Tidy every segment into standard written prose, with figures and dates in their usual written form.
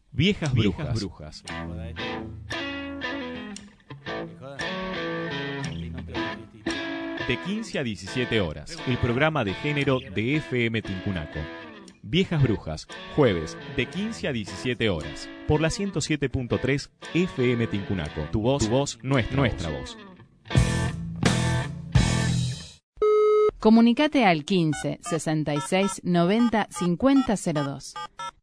Viejas Brujas. De 15 a 17 horas, el programa de género de FM Tincunaco. Viejas Brujas, jueves, de 15 a 17 horas, por la 107.3 FM Tincunaco. Tu voz, nuestra voz. Comunicate al 15 66 90 50 02.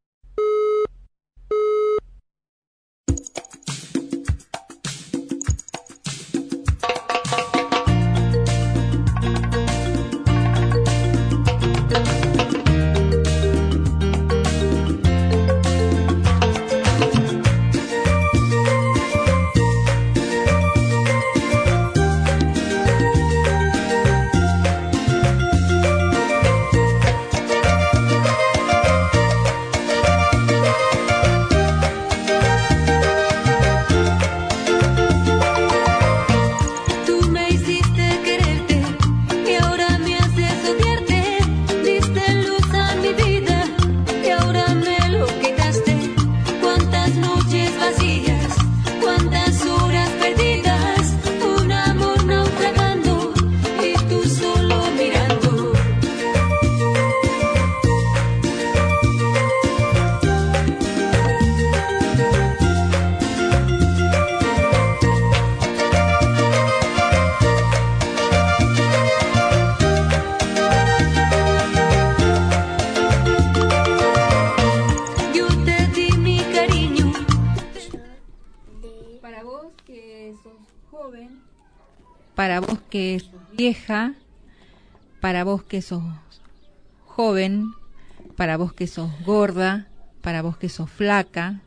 Para vos que sos vieja, para vos que sos joven, para vos que sos gorda, para vos que sos flaca,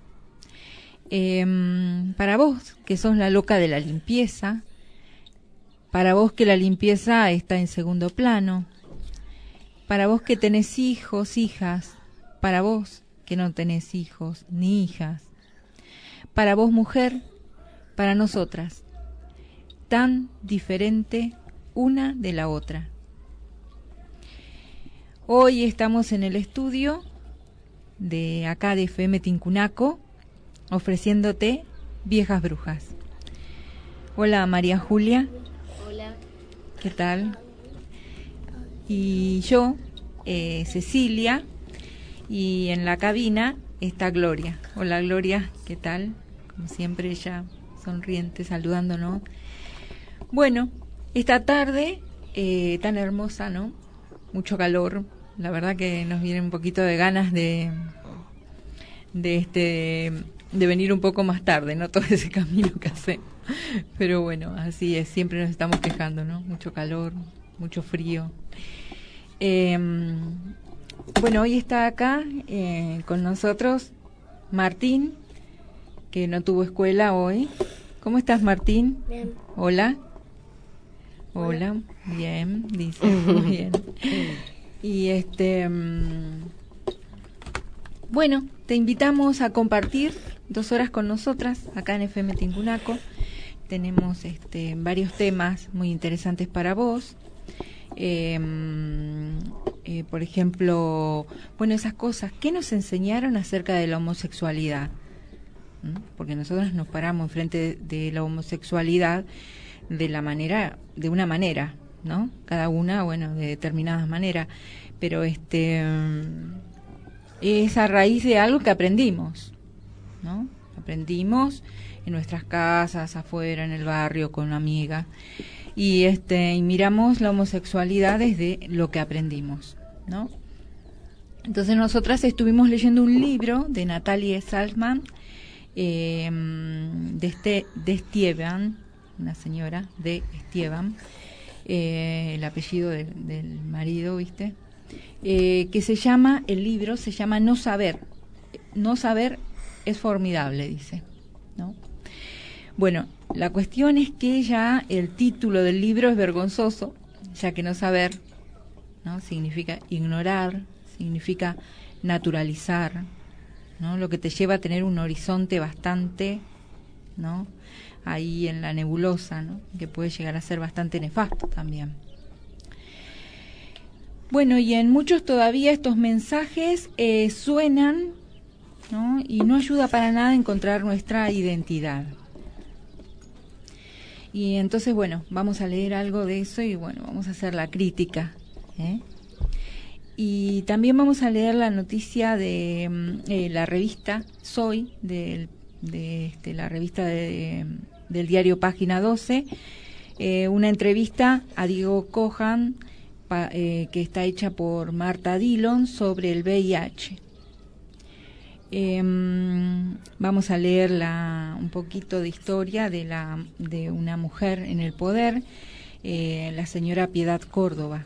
para vos que sos la loca de la limpieza, para vos que la limpieza está en segundo plano, para vos que tenés hijos, hijas, para vos que no tenés hijos ni hijas, para vos mujer, para nosotras, tan diferente una de la otra. Hoy estamos en el estudio de acá de FM Tincunaco ofreciéndote Viejas Brujas. Hola María Julia. Hola. ¿Qué tal? Y yo, Cecilia, y en la cabina está Gloria. Hola Gloria, ¿qué tal? Como siempre ella sonriente saludándonos. Bueno, esta tarde tan hermosa, ¿no? Mucho calor. La verdad que nos viene un poquito de ganas de venir un poco más tarde, ¿no? Todo ese camino que hacemos. Pero bueno, así es. Siempre nos estamos quejando, ¿no? Mucho calor, mucho frío. Bueno, hoy está acá con nosotros Martín, que no tuvo escuela hoy. ¿Cómo estás, Martín? Bien. Hola. Hola, bien, dice, muy bien. Y bueno, te invitamos a compartir 2 horas con nosotras acá en FM Tincunaco. Tenemos varios temas muy interesantes para vos. Por ejemplo, bueno, esas cosas, ¿qué nos enseñaron acerca de la homosexualidad? Porque nosotros nos paramos enfrente de la homosexualidad de una manera, ¿no? Cada una, bueno, de determinadas maneras, pero es a raíz de algo que aprendimos, ¿no? Aprendimos en nuestras casas, afuera, en el barrio, con una amiga, y miramos la homosexualidad desde lo que aprendimos, ¿no? Entonces nosotras estuvimos leyendo un libro de Natalie Salzman, de Esteban, una señora de Esteban, el apellido del marido, ¿viste? Que se llama, el libro se llama No saber. No saber es formidable, dice, ¿no? Bueno, la cuestión es que ya el título del libro es vergonzoso, ya que no saber, ¿no? Significa ignorar, significa naturalizar, ¿no? Lo que te lleva a tener un horizonte bastante, ¿no? Ahí en la nebulosa, ¿no? Que puede llegar a ser bastante nefasto también. Bueno, y en muchos todavía estos mensajes suenan ¿no? Y no ayuda para nada a encontrar nuestra identidad. Y entonces, bueno, vamos a leer algo de eso y bueno, vamos a hacer la crítica, ¿eh? Y también vamos a leer la noticia de la revista Soy, de la revista del diario Página 12, una entrevista a Diego Cohan, que está hecha por Marta Dillon sobre el VIH. Vamos a leer un poquito de historia de una mujer en el poder, la señora Piedad Córdoba,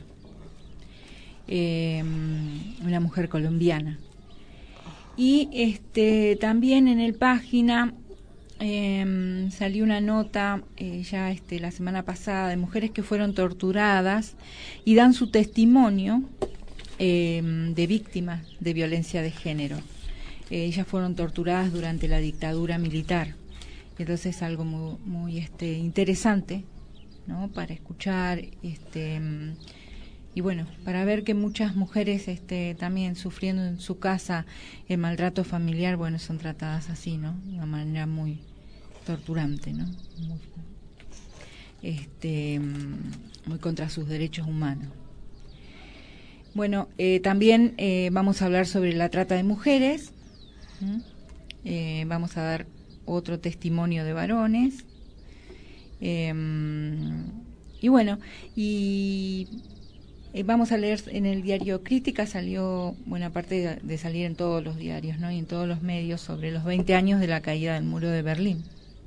una mujer colombiana. Y también en el Página salió una nota la semana pasada de mujeres que fueron torturadas y dan su testimonio de víctimas de violencia de género. Ellas fueron torturadas durante la dictadura militar. Entonces es algo muy, muy interesante, ¿no? Para escuchar, y bueno, para ver que muchas mujeres también sufriendo en su casa el maltrato familiar, bueno, son tratadas así, ¿no? De una manera muy torturante, ¿no? Muy contra sus derechos humanos. Bueno, también vamos a hablar sobre la trata de mujeres. Vamos a dar otro testimonio de varones. Y bueno, vamos a leer en el diario Crítica, salió buena parte de salir en todos los diarios, ¿no? Y en todos los medios sobre los 20 años de la caída del muro de Berlín.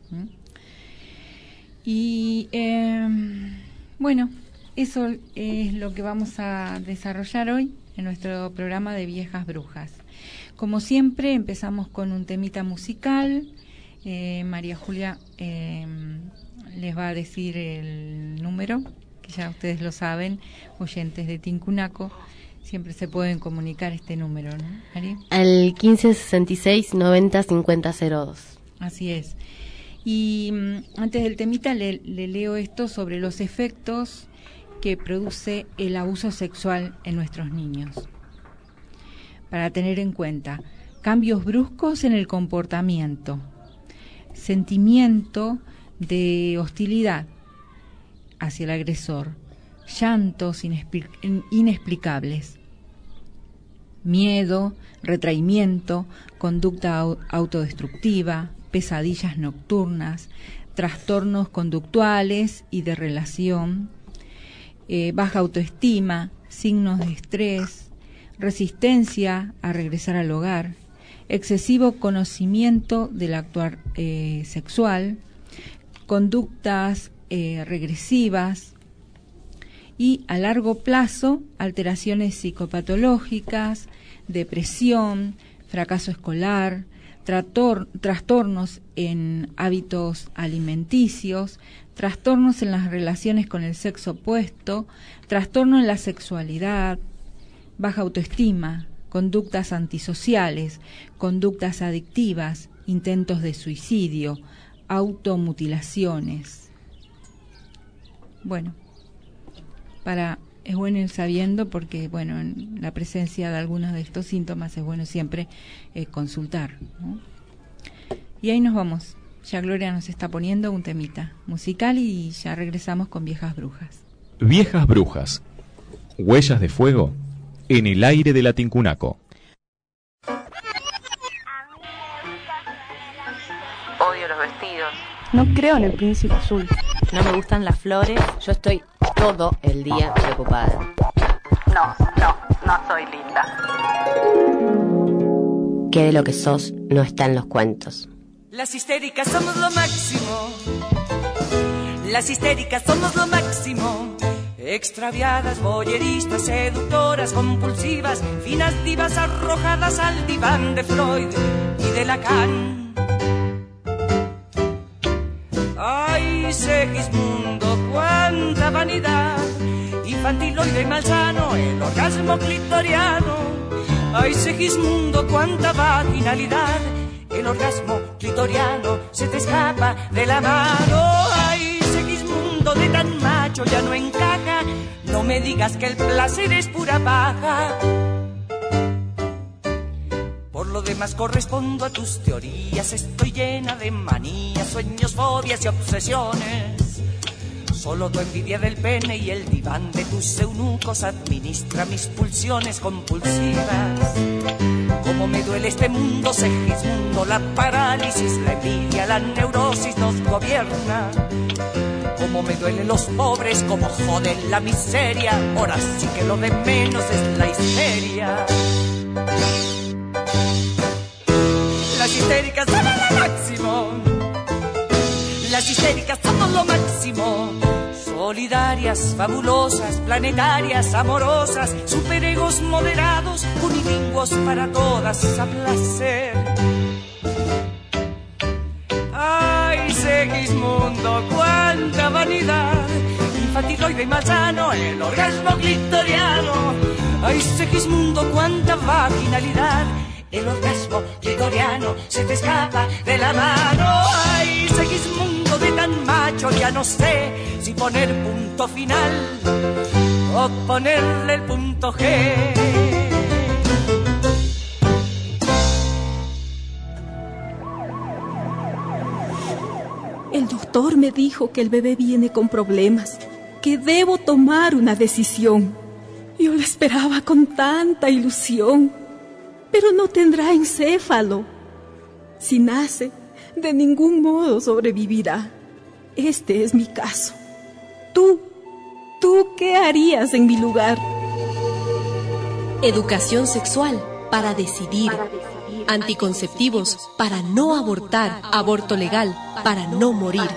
Y bueno, eso es lo que vamos a desarrollar hoy en nuestro programa de Viejas Brujas. Como siempre, empezamos con un temita musical. María Julia les va a decir el número, que ya ustedes lo saben, oyentes de Tincunaco, siempre se pueden comunicar este número, ¿no, María? Al 1566-90-5002. Así es. Y antes del temita le leo esto sobre los efectos que produce el abuso sexual en nuestros niños. Para tener en cuenta: cambios bruscos en el comportamiento, sentimiento de hostilidad hacia el agresor, llantos inexplicables, miedo, retraimiento, conducta autodestructiva, pesadillas nocturnas, trastornos conductuales y de relación, baja autoestima, signos de estrés, resistencia a regresar al hogar, excesivo conocimiento del actuar sexual, conductas regresivas y a largo plazo alteraciones psicopatológicas, depresión, fracaso escolar, trastornos en hábitos alimenticios, trastornos en las relaciones con el sexo opuesto, trastorno en la sexualidad, baja autoestima, conductas antisociales, conductas adictivas, intentos de suicidio, automutilaciones. Bueno, es bueno ir sabiendo porque, bueno, en la presencia de algunos de estos síntomas es bueno siempre consultar, ¿no? Y ahí nos vamos. Ya Gloria nos está poniendo un temita musical y ya regresamos con Viejas Brujas. Viejas Brujas, huellas de fuego en el aire de la Tincunaco. Odio los vestidos. No creo en el príncipe azul. No me gustan las flores. Yo estoy todo el día preocupada. No soy linda. Que de lo que sos no está en los cuentos. Las histéricas somos lo máximo. Las histéricas somos lo máximo. Extraviadas, voyeristas, seductoras, compulsivas, finas divas arrojadas al diván de Freud y de Lacan. Ay, Segismundo, cuánta vanidad, infantiloide y malsano, el orgasmo clitoriano. Ay, Segismundo, cuánta vaginalidad, el orgasmo clitoriano se te escapa de la mano. Ay, Segismundo, de tan macho ya no encaja, no me digas que el placer es pura paja. Por lo demás correspondo a tus teorías. Estoy llena de manías, sueños, fobias y obsesiones. Solo tu envidia del pene y el diván de tus eunucos administra mis pulsiones compulsivas. Cómo me duele este mundo, Segismundo, la parálisis, la envidia, la neurosis nos gobierna. Cómo me duelen los pobres, cómo joden la miseria. Ahora sí que lo de menos es la histeria. Las histéricas son lo máximo. Las histéricas son lo máximo. Solidarias, fabulosas, planetarias, amorosas, superegos moderados, unilingüos para todas a placer. Ay, Segismundo, cuánta vanidad, infantiloide y malsano, el orgasmo clitoriano. Ay, Segismundo, cuánta vaginalidad, el orgasmo clitoriano se te escapa de la mano. Ay, Segismundo, de tan macho ya no sé si poner punto final o ponerle el punto G. El doctor me dijo que el bebé viene con problemas, que debo tomar una decisión. Yo lo esperaba con tanta ilusión, pero no tendrá encéfalo. Si nace, de ningún modo sobrevivirá. Este es mi caso. ¿Tú qué harías en mi lugar? Educación sexual para decidir. Anticonceptivos para no abortar. Aborto legal para no morir.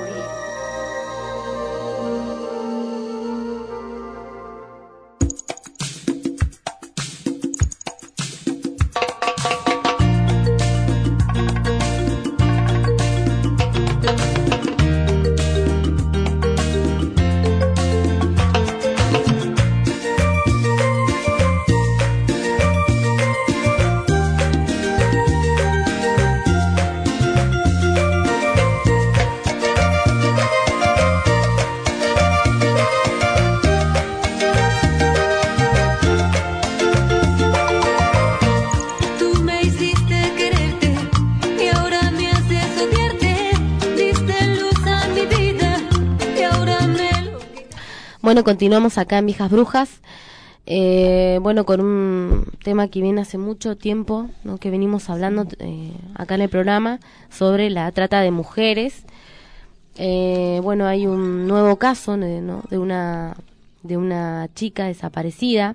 Bueno, continuamos acá en Viejas Brujas, bueno, con un tema que viene hace mucho tiempo, ¿no? Que venimos hablando acá en el programa sobre la trata de mujeres. Bueno, hay un nuevo caso, ¿no? de una chica desaparecida.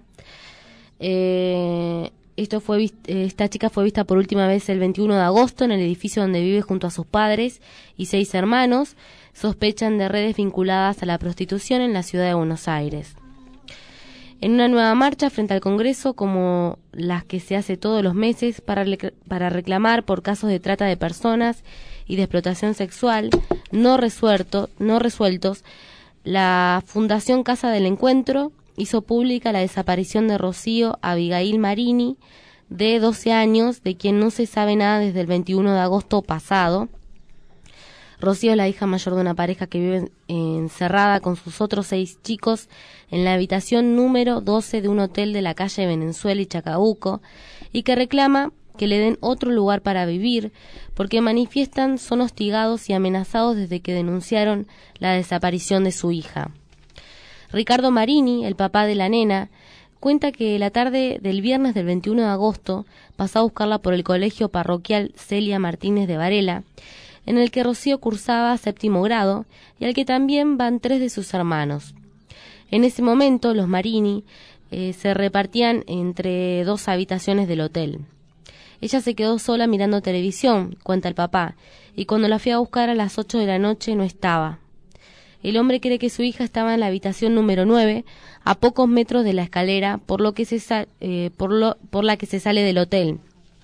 Esta chica fue vista por última vez el 21 de agosto en el edificio donde vive junto a sus padres y 6 hermanos. Sospechan de redes vinculadas a la prostitución en la ciudad de Buenos Aires. En una nueva marcha frente al Congreso, como las que se hace todos los meses para reclamar por casos de trata de personas y de explotación sexual no resueltos, la Fundación Casa del Encuentro hizo pública la desaparición de Rocío Abigail Marini, de 12 años, de quien no se sabe nada desde el 21 de agosto pasado. Rocío es la hija mayor de una pareja que vive encerrada con sus otros 6 chicos en la habitación número 12 de un hotel de la calle Venezuela y Chacabuco, y que reclama que le den otro lugar para vivir, porque manifiestan son hostigados y amenazados desde que denunciaron la desaparición de su hija. Ricardo Marini, el papá de la nena, cuenta que la tarde del viernes del 21 de agosto pasó a buscarla por el colegio parroquial Celia Martínez de Varela, en el que Rocío cursaba 7º grado y al que también van 3 de sus hermanos. En ese momento los Marini se repartían entre 2 habitaciones del hotel. Ella se quedó sola mirando televisión, cuenta el papá, y cuando la fui a buscar a las 8 de la noche no estaba. El hombre cree que su hija estaba en la habitación número 9, a pocos metros de la escalera por la que se sale del hotel.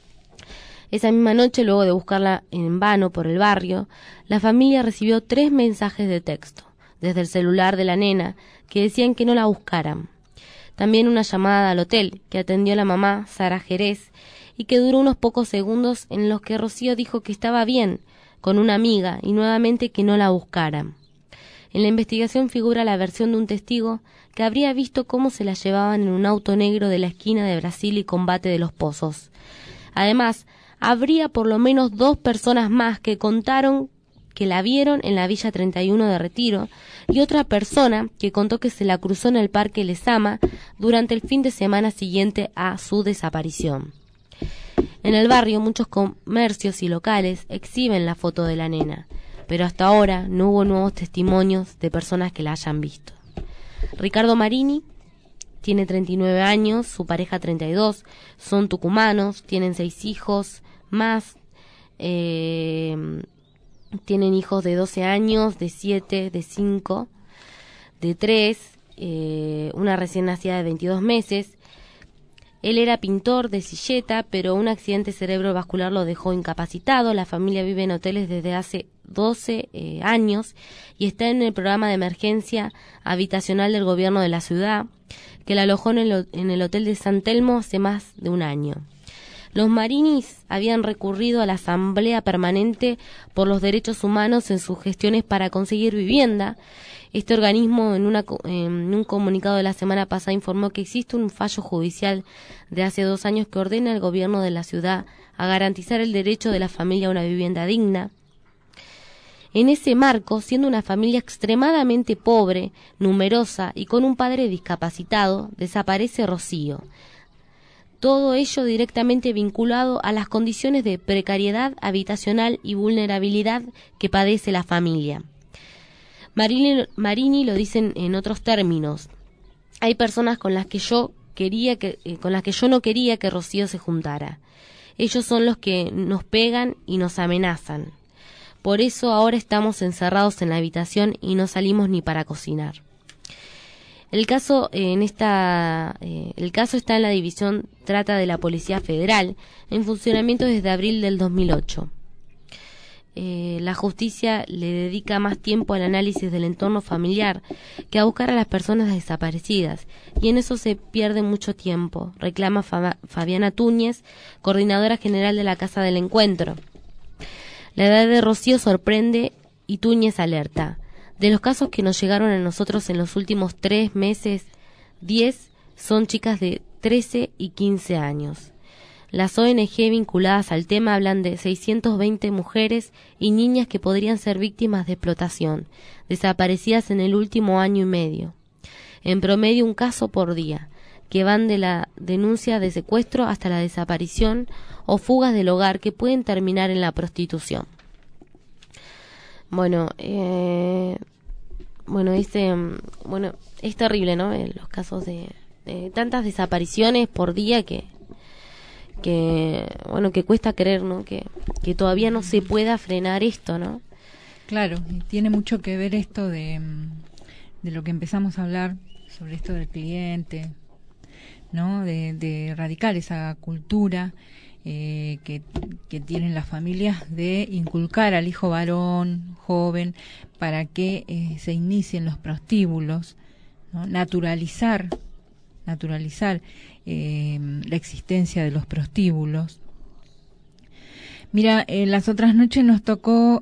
Esa misma noche, luego de buscarla en vano por el barrio, la familia recibió 3 mensajes de texto desde el celular de la nena que decían que no la buscaran. También una llamada al hotel que atendió la mamá, Sara Jerez, y que duró unos pocos segundos en los que Rocío dijo que estaba bien con una amiga y nuevamente que no la buscaran. En la investigación figura la versión de un testigo que habría visto cómo se la llevaban en un auto negro de la esquina de Brasil y Combate de los Pozos. Además, habría por lo menos 2 personas más que contaron que la vieron en la Villa 31 de Retiro y otra persona que contó que se la cruzó en el Parque Lezama durante el fin de semana siguiente a su desaparición. En el barrio muchos comercios y locales exhiben la foto de la nena, pero hasta ahora no hubo nuevos testimonios de personas que la hayan visto. Ricardo Marini tiene 39 años, su pareja 32, son tucumanos, tienen 6 hijos más, tienen hijos de 12 años, de 7, de 5, de 3, una recién nacida de 22 meses. Él era pintor de silleta, pero un accidente cerebrovascular lo dejó incapacitado. La familia vive en hoteles desde hace 12 años y está en el programa de emergencia habitacional del gobierno de la ciudad, que la alojó en el hotel de San Telmo hace más de un año. Los Marinis habían recurrido a la Asamblea Permanente por los Derechos Humanos en sus gestiones para conseguir vivienda. Este organismo, en un comunicado de la semana pasada, informó que existe un fallo judicial de hace 2 años que ordena al gobierno de la ciudad a garantizar el derecho de la familia a una vivienda digna. En ese marco, siendo una familia extremadamente pobre, numerosa y con un padre discapacitado, desaparece Rocío. Todo ello directamente vinculado a las condiciones de precariedad habitacional y vulnerabilidad que padece la familia. Marini lo dicen en otros términos. Hay personas con las que yo no quería que Rocío se juntara. Ellos son los que nos pegan y nos amenazan. Por eso ahora estamos encerrados en la habitación y no salimos ni para cocinar. El caso está en la División Trata de la Policía Federal, en funcionamiento desde abril del 2008. La justicia le dedica más tiempo al análisis del entorno familiar que a buscar a las personas desaparecidas, y en eso se pierde mucho tiempo, reclama Fabiana Túñez, coordinadora general de la Casa del Encuentro. La edad de Rocío sorprende y Túñez alerta. De los casos que nos llegaron a nosotros en los últimos 3 meses, 10 son chicas de 13 y 15 años. Las ONG vinculadas al tema hablan de 620 mujeres y niñas que podrían ser víctimas de explotación, desaparecidas en el último año y medio. En promedio 1 caso por día, que van de la denuncia de secuestro hasta la desaparición o fugas del hogar que pueden terminar en la prostitución. Es terrible, ¿no? Los casos de tantas desapariciones por día que cuesta creer, ¿no? Que todavía no se pueda frenar esto, ¿no? Claro, y tiene mucho que ver esto de lo que empezamos a hablar sobre esto del cliente, ¿no? De erradicar esa cultura que tienen las familias de inculcar al hijo varón, joven, para que se inicien los prostíbulos, ¿no? Naturalizar la existencia de los prostíbulos. Mira, las otras noches nos tocó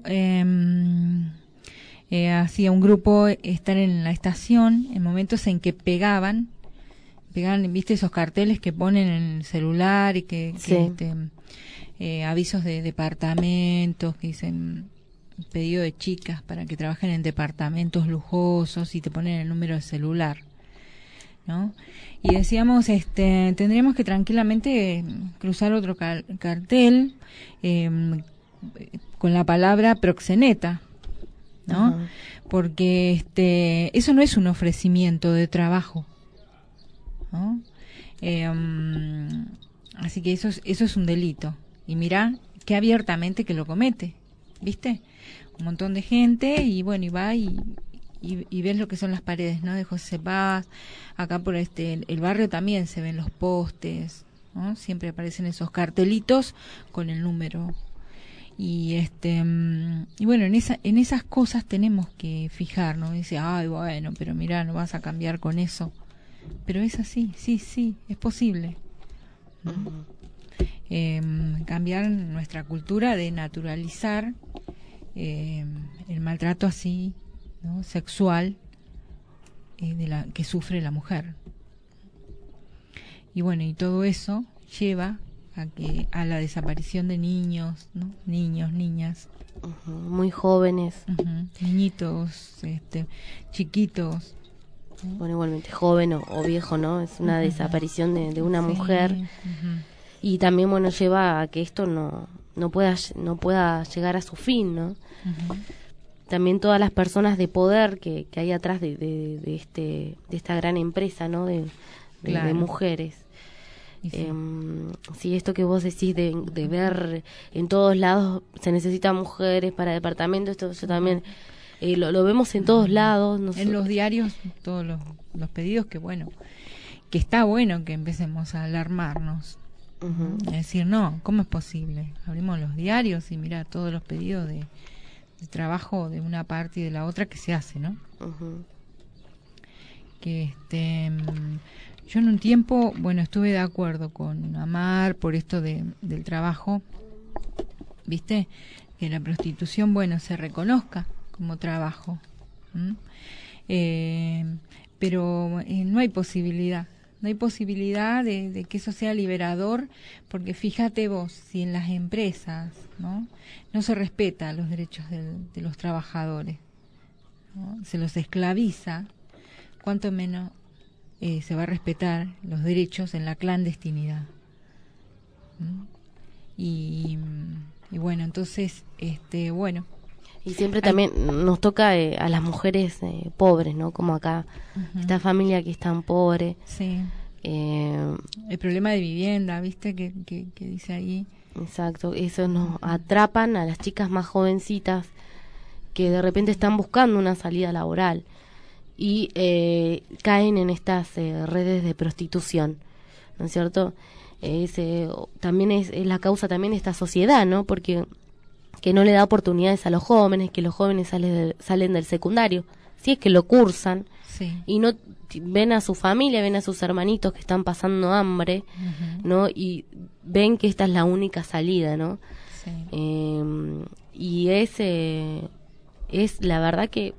hacía un grupo estar en la estación en momentos en que pegaban, viste esos carteles que ponen en el celular y que avisos de departamentos que dicen pedido de chicas para que trabajen en departamentos lujosos y te ponen el número de celular, ¿no? Y decíamos, tendríamos que tranquilamente cruzar otro cartel con la palabra proxeneta, ¿no? Uh-huh. Porque eso no es un ofrecimiento de trabajo, ¿no? Así que eso es un delito. Y mirá que abiertamente que lo comete, ¿viste? Un montón de gente y bueno, y va y ves lo que son las paredes, ¿no? De José Paz. Acá por el barrio también se ven los postes, ¿no? Siempre aparecen esos cartelitos con el número. Y bueno, en esas cosas tenemos que fijarnos. Dice, ay, bueno, pero mirá, no vas a cambiar con eso. Pero es así, sí, es posible. Uh-huh. Cambiar nuestra cultura de naturalizar el maltrato así, ¿no? Sexual que sufre la mujer. Y bueno, y todo eso lleva a la desaparición de niños, ¿no? Niños, niñas. Muy jóvenes. Niñitos, chiquitos. Bueno, igualmente joven o viejo, ¿no? Es una desaparición de una mujer. Y también, bueno, lleva a que esto no pueda llegar a su fin, ¿no? También todas las personas de poder que hay atrás de esta gran empresa, ¿no? De mujeres. Sí, esto que vos decís de ver en todos lados se necesitan mujeres para departamentos, esto yo también lo vemos en todos lados. En los diarios, todos los pedidos, que bueno, que está bueno que empecemos a alarmarnos. Es decir, no, ¿cómo es posible? Abrimos los diarios y mira todos los pedidos de trabajo de una parte y de la otra que se hace, ¿no? Que yo en un tiempo, bueno, estuve de acuerdo con Amar por esto del trabajo, ¿viste? Que la prostitución, bueno, se reconozca como trabajo. Pero no hay posibilidad. No hay posibilidad de que eso sea liberador, porque fíjate vos, si en las empresas no se respeta los derechos de los trabajadores, ¿no? Se los esclaviza, cuánto menos se va a respetar los derechos en la clandestinidad. Y bueno, entonces, bueno. Y siempre también nos toca a las mujeres pobres, ¿no? Como acá, esta familia que es tan pobre. Sí. El problema de vivienda, ¿viste? Que dice ahí. Exacto, eso nos atrapan a las chicas más jovencitas que de repente están buscando una salida laboral y caen en estas redes de prostitución, ¿no es cierto? También es la causa también de esta sociedad, ¿no? Porque que no le da oportunidades a los jóvenes, que los jóvenes salen del secundario, si es que lo cursan, y no ven a su familia, ven a sus hermanitos que están pasando hambre, ¿no? Y ven que esta es la única salida, ¿no? Y es la verdad que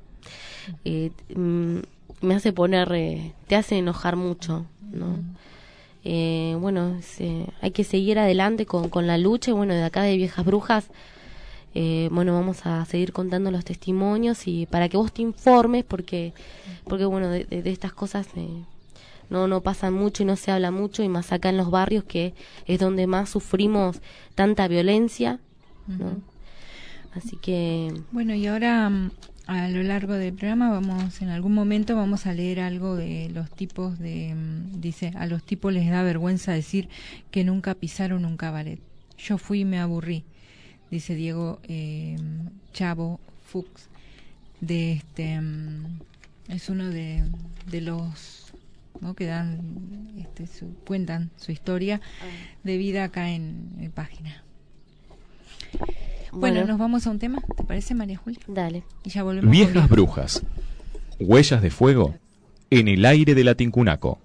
me hace te hace enojar mucho, ¿no? Bueno, hay que seguir adelante con la lucha, y bueno, de acá de Viejas Brujas, bueno, vamos a seguir contando los testimonios y para que vos te informes, porque bueno, de estas cosas no pasan mucho y no se habla mucho, y más acá en los barrios, que es donde más sufrimos tanta violencia, ¿no? Así que bueno, y ahora a lo largo del programa en algún momento vamos a leer algo de los tipos dice, a los tipos les da vergüenza decir que nunca pisaron un cabaret. Yo fui y me aburrí, dice Diego Chavo Fuchs, es uno de los, ¿no? Que dan cuentan su historia de vida acá en Página. Bueno, nos vamos a un tema, ¿te parece, María Julia? Dale. Y ya volvemos. Viejas Brujas, huellas de fuego en el aire de la Tincunaco.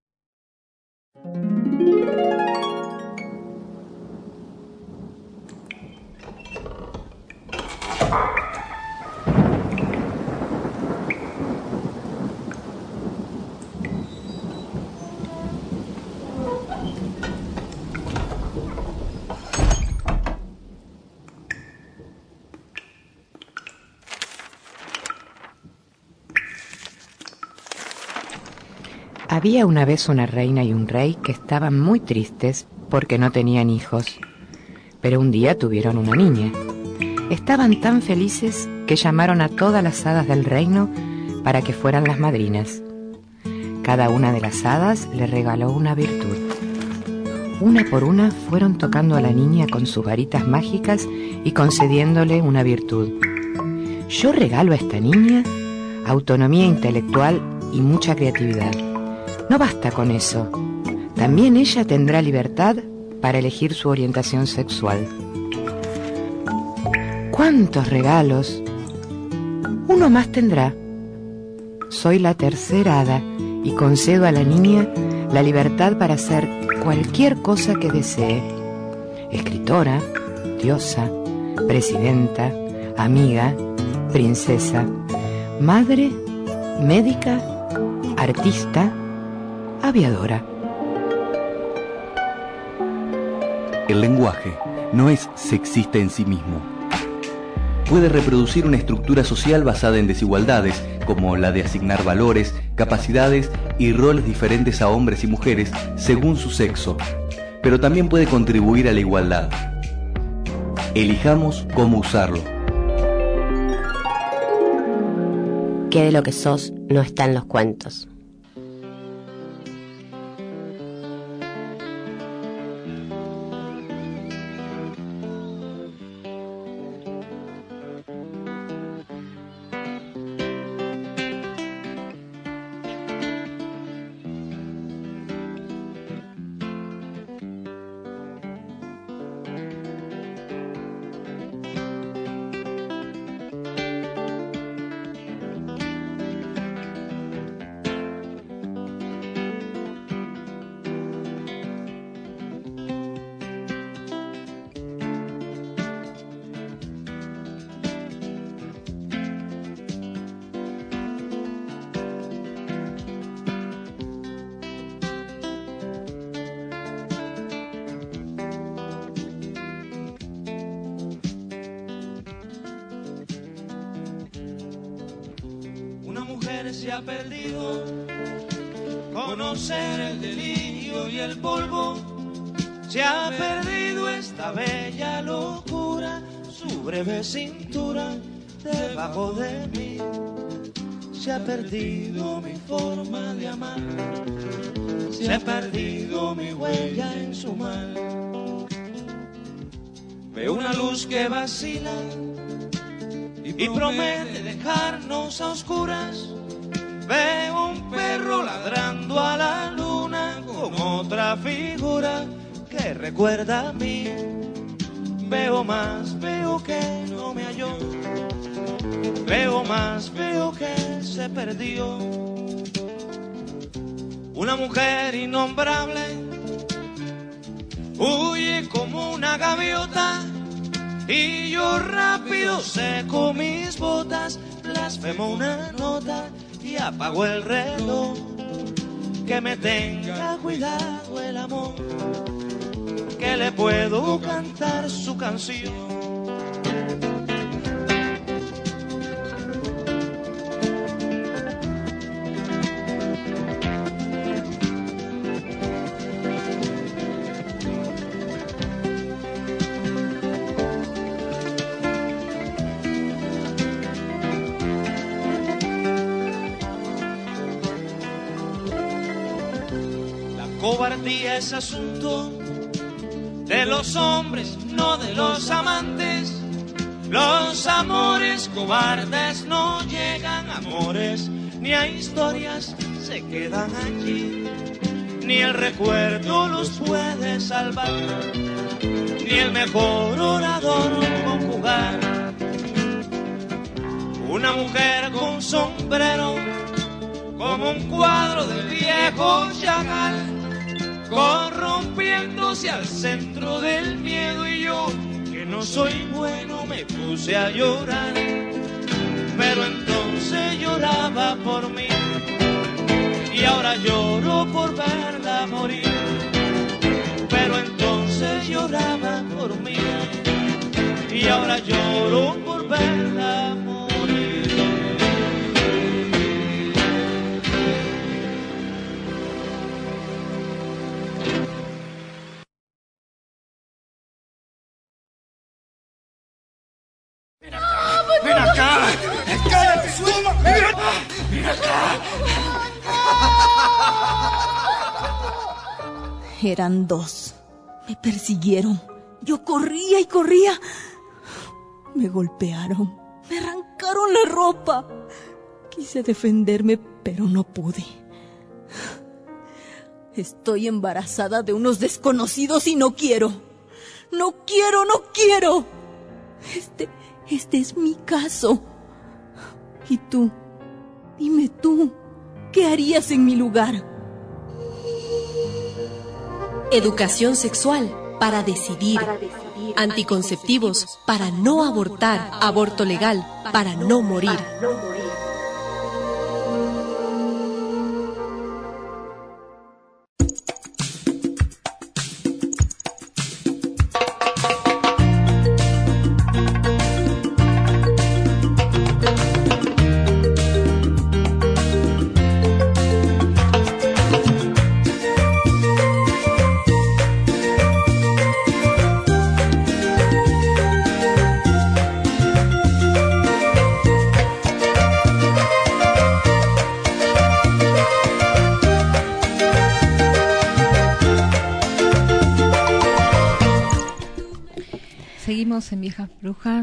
Había una vez una reina y un rey que estaban muy tristes porque no tenían hijos, pero un día tuvieron una niña. Estaban tan felices que llamaron a todas las hadas del reino para que fueran las madrinas. Cada una de las hadas le regaló una virtud. Una por una fueron tocando a la niña con sus varitas mágicas y concediéndole una virtud. Yo regalo a esta niña autonomía intelectual y mucha creatividad. No basta con eso. También ella tendrá libertad para elegir su orientación sexual. ¿Cuántos regalos? Uno más tendrá. Soy la tercera hada y concedo a la niña la libertad para hacer cualquier cosa que desee. Escritora, diosa, presidenta, amiga, princesa, madre, médica, artista, aviadora. El lenguaje no es sexista en sí mismo. Puede reproducir una estructura social basada en desigualdades, como la de asignar valores, capacidades y roles diferentes a hombres y mujeres según su sexo, pero también puede contribuir a la igualdad. Elijamos cómo usarlo. ¿Qué de lo que sos no está en los cuentos? Se ha perdido conocer el delirio y el polvo, se ha perdido esta bella locura, su breve cintura debajo de mí, se ha perdido mi forma de amar, se ha perdido mi huella en su mar. Veo una luz que vacila y promete dejarnos a oscuras. Veo un perro ladrando a la luna con otra figura que recuerda a mí. Veo más, veo que no me halló. Veo más, veo que se perdió. Una mujer innombrable huye como una gaviota y yo rápido seco mis botas, blasfemo una nota y apago el reloj. Que me tenga cuidado el amor, que le puedo cantar su canción. Cobardía es asunto de los hombres, no de los amantes. Los amores cobardes no llegan a amores, ni a historias se quedan allí. Ni el recuerdo los puede salvar, ni el mejor orador conjugar. Una mujer con sombrero, como un cuadro del viejo Chagall, corrompiéndose al centro del miedo, y yo, que no soy bueno, me puse a llorar. Pero entonces lloraba por mí y ahora lloro por verla morir. Pero entonces lloraba por mí y ahora lloro por verla morir. ¡Ven acá! ¡Cállate, suelta! ¡Ven acá! Eran dos. Me persiguieron. Yo corría y corría. Me golpearon. Me arrancaron la ropa. Quise defenderme, pero no pude. Estoy embarazada de unos desconocidos y no quiero. No quiero, no quiero. Este es mi caso. ¿Y tú? Dime tú, ¿qué harías en mi lugar? Educación sexual para decidir. Anticonceptivos para no abortar. Aborto legal para no morir. seguimos en Viejas Brujas.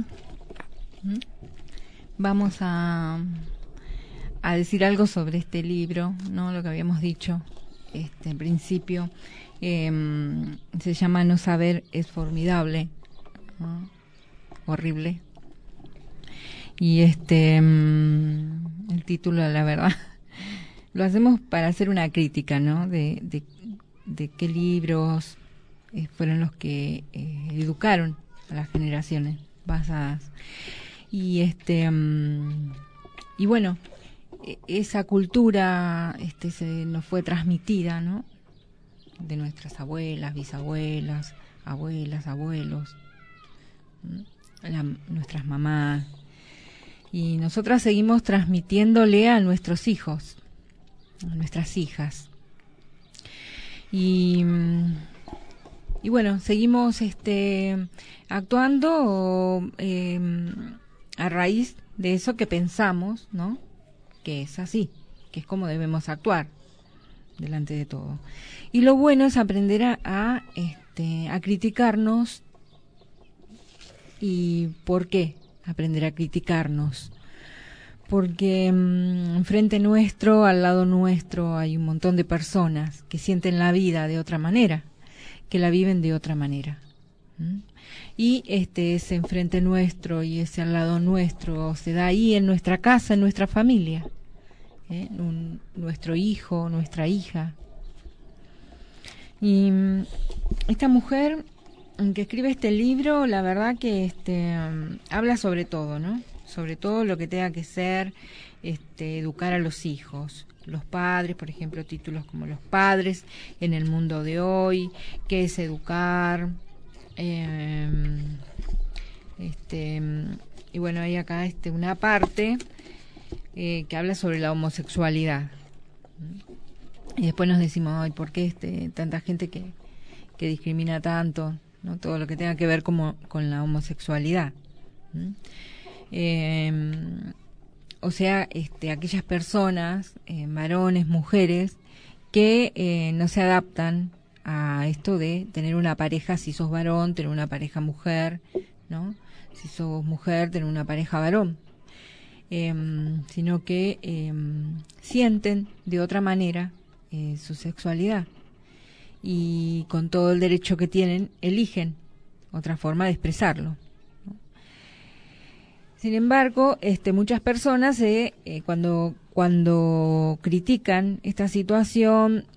Vamos a decir algo sobre este libro, ¿no? Lo que habíamos dicho en principio. Se llama No saber es formidable, ¿no? Horrible. Y el título, la verdad, lo hacemos para hacer una crítica, ¿no? De qué libros fueron los que educaron a las generaciones pasadas. Y y bueno, esa cultura se nos fue transmitida, ¿no? De nuestras abuelas, bisabuelas, abuelas, abuelos, nuestras mamás. Y nosotras seguimos transmitiéndole a nuestros hijos, a nuestras hijas. Y bueno, seguimos actuando a raíz de eso que pensamos, ¿no? Que es así, que es como debemos actuar delante de todo. Y lo bueno es aprender a criticarnos. ¿Y por qué aprender a criticarnos? Porque enfrente nuestro, al lado nuestro, hay un montón de personas que sienten la vida de otra manera, que la viven de otra manera. Y ese enfrente nuestro y ese al lado nuestro se da ahí en nuestra casa, en nuestra familia, nuestro hijo, nuestra hija. Y esta mujer que escribe este libro, la verdad que habla sobre todo, ¿no? Sobre todo lo que tenga que ser educar a los hijos, los padres, por ejemplo, títulos como Los padres en el mundo de hoy, qué es educar, y bueno, hay acá una parte que habla sobre la homosexualidad. Y después nos decimos, ay, ¿por qué tanta gente que discrimina tanto, ¿no? Todo lo que tenga que ver con la homosexualidad. O sea, aquellas personas, varones, mujeres, que no se adaptan a esto de tener una pareja, si sos varón, tener una pareja mujer, ¿no? Si sos mujer, tener una pareja varón. Sino que sienten de otra manera su sexualidad y con todo el derecho que tienen eligen otra forma de expresarlo, ¿no? Sin embargo, muchas personas cuando critican esta situación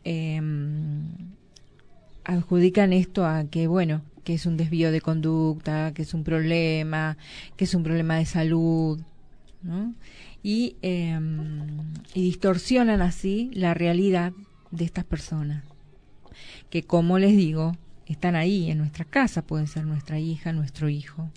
adjudican esto a que bueno, que es un desvío de conducta, que es un problema de salud, ¿no? Y distorsionan así la realidad de estas personas, que como les digo, están ahí en nuestra casa, pueden ser nuestra hija, nuestro hijo,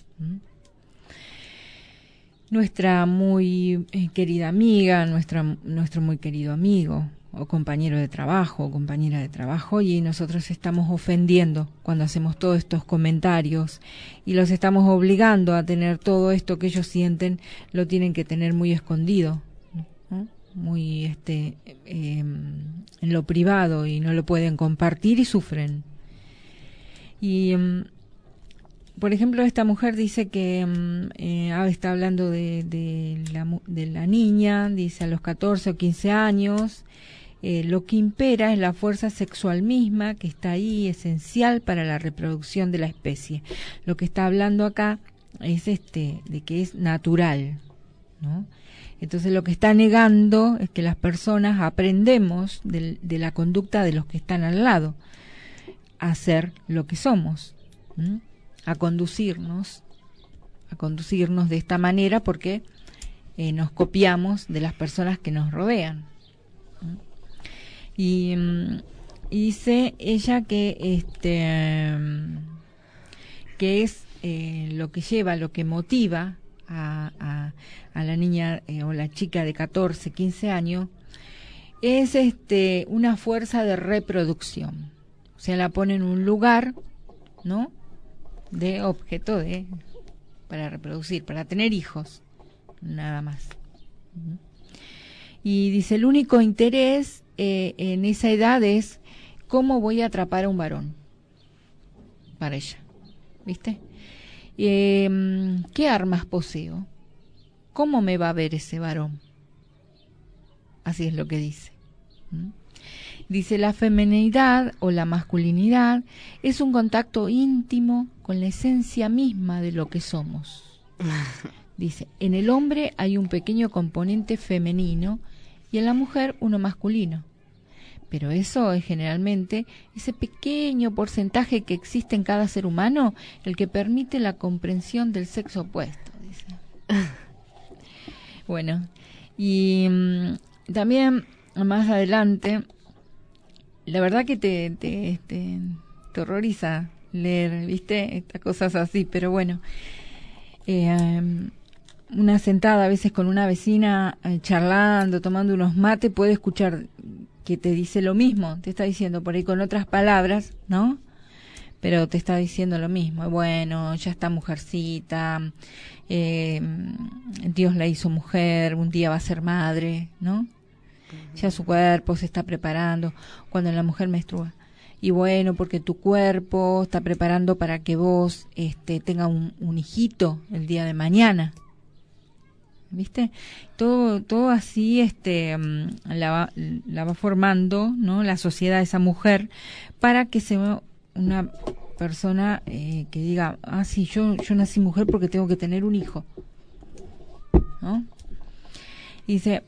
nuestra muy querida amiga, nuestro muy querido amigo, o compañero de trabajo, o compañera de trabajo, y nosotros estamos ofendiendo cuando hacemos todos estos comentarios y los estamos obligando a tener todo esto que ellos sienten, lo tienen que tener muy escondido, ¿no? Muy en lo privado, y no lo pueden compartir y sufren. Y por ejemplo, esta mujer dice que está hablando de la niña, dice a los 14 o 15 años, lo que impera es la fuerza sexual misma que está ahí, esencial para la reproducción de la especie. Lo que está hablando acá es de que es natural, ¿no? Entonces lo que está negando es que las personas aprendemos de la conducta de los que están al lado a ser lo que somos, ¿no? a conducirnos de esta manera porque nos copiamos de las personas que nos rodean. Y dice ella que es lo que lleva, lo que motiva a la niña o la chica de 14, 15 años, es una fuerza de reproducción. O sea, la pone en un lugar, ¿no?, de objeto para reproducir, para tener hijos, nada más. Y dice, el único interés en esa edad es cómo voy a atrapar a un varón para ella, ¿viste? ¿Qué armas poseo? ¿Cómo me va a ver ese varón? Así es lo que dice. Dice, la feminidad o la masculinidad es un contacto íntimo con la esencia misma de lo que somos. Dice, en el hombre hay un pequeño componente femenino y en la mujer uno masculino. Pero eso es generalmente ese pequeño porcentaje que existe en cada ser humano el que permite la comprensión del sexo opuesto, dice. Bueno, y también más adelante, la verdad que te horroriza leer, ¿viste? Estas cosas así, pero bueno. Una sentada a veces con una vecina charlando, tomando unos mates, puede escuchar que te dice lo mismo, te está diciendo por ahí con otras palabras, ¿no? Pero te está diciendo lo mismo. Bueno, ya está mujercita, Dios la hizo mujer, un día va a ser madre, ¿no? Ya su cuerpo se está preparando cuando la mujer menstrua. Y bueno, porque tu cuerpo está preparando para que vos tenga un hijito el día de mañana. ¿Viste? Todo así la va formando, ¿no? La sociedad, esa mujer, para que sea una persona que diga, sí, yo nací mujer porque tengo que tener un hijo, ¿no? Y dice,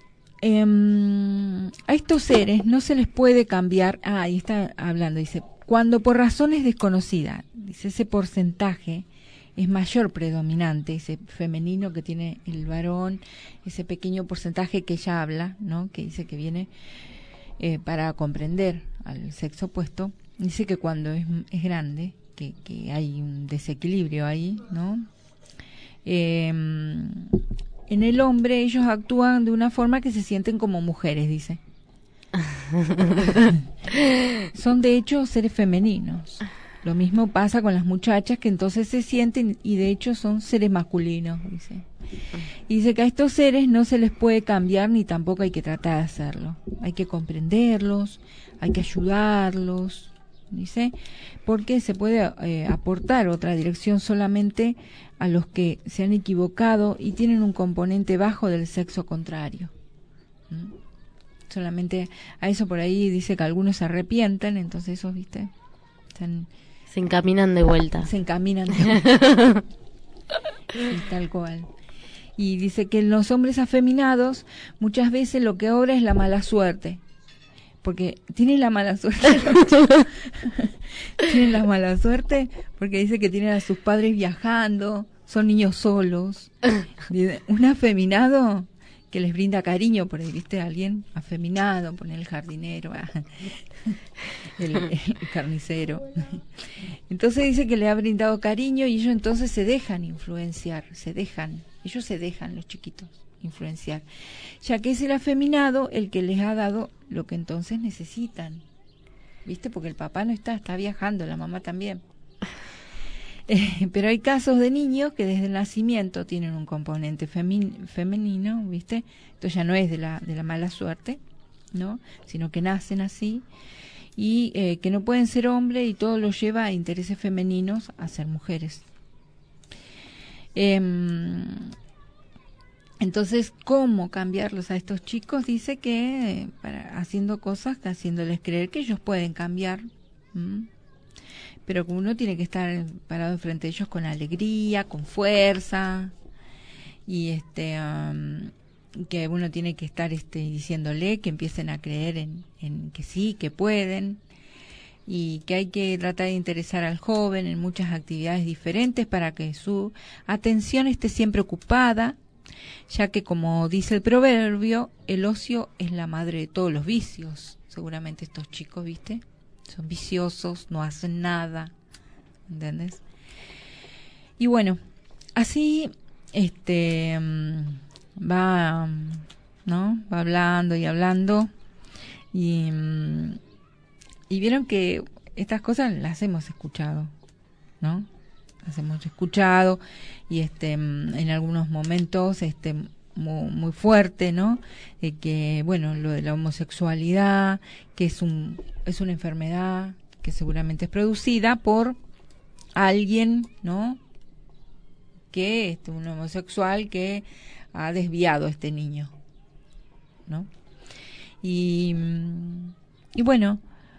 a estos seres no se les puede cambiar, ahí está hablando, dice, cuando por razones desconocidas, dice, ese porcentaje es mayor predominante, ese femenino que tiene el varón, ese pequeño porcentaje que ella habla, ¿no? Que dice que viene para comprender al sexo opuesto. Dice que cuando es grande, que hay un desequilibrio ahí, ¿no? En el hombre ellos actúan de una forma que se sienten como mujeres, dice. Son de hecho seres femeninos. Lo mismo pasa con las muchachas que entonces se sienten y de hecho son seres masculinos, dice. Y dice que a estos seres no se les puede cambiar ni tampoco hay que tratar de hacerlo. Hay que comprenderlos, hay que ayudarlos, dice, porque se puede aportar otra dirección solamente a los que se han equivocado y tienen un componente bajo del sexo contrario. Solamente a eso por ahí dice que algunos se arrepienten, entonces esos, viste, se encaminan de vuelta. Se encaminan de vuelta. Sí, tal cual. Y dice que en los hombres afeminados muchas veces lo que obra es la mala suerte. Porque tienen la mala suerte. Tienen la mala suerte porque dice que tienen a sus padres viajando, son niños solos. Un afeminado que les brinda cariño, por ahí, ¿viste? Alguien afeminado, pone el jardinero, el carnicero. Entonces dice que le ha brindado cariño y ellos entonces se dejan influenciar, ellos se dejan, los chiquitos, influenciar, ya que es el afeminado el que les ha dado lo que entonces necesitan, ¿viste? Porque el papá no está viajando, la mamá también. Pero hay casos de niños que desde el nacimiento tienen un componente femenino, ¿viste? Esto ya no es de la mala suerte, ¿no? Sino que nacen así y que no pueden ser hombres y todo los lleva a intereses femeninos a ser mujeres. Entonces, ¿cómo cambiarlos a estos chicos? Dice que haciendo cosas, haciéndoles creer que ellos pueden cambiar. Pero uno tiene que estar parado frente a ellos con alegría, con fuerza, y que uno tiene que estar diciéndole que empiecen a creer en que sí, que pueden, y que hay que tratar de interesar al joven en muchas actividades diferentes para que su atención esté siempre ocupada, ya que, como dice el proverbio, el ocio es la madre de todos los vicios. Seguramente estos chicos, ¿viste?, son viciosos, no hacen nada, ¿entendés? Y bueno, así va hablando y hablando y vieron que estas cosas las hemos escuchado, ¿no? Las hemos escuchado y en algunos momentos muy fuerte, ¿no? De que, bueno, lo de la homosexualidad, que es una enfermedad que seguramente es producida por alguien, ¿no? que un homosexual que ha desviado a este niño, ¿no? Y bueno,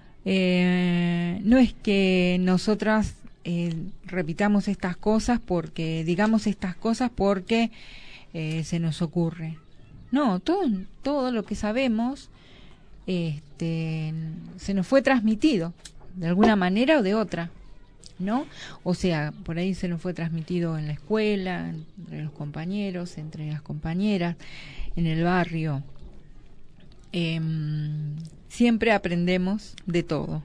no es que nosotras repitamos estas cosas digamos estas cosas porque se nos ocurre. No, todo lo que sabemos se nos fue transmitido de alguna manera o de otra, ¿no? O sea, por ahí se nos fue transmitido en la escuela, entre los compañeros, entre las compañeras, en el barrio. Siempre aprendemos de todo.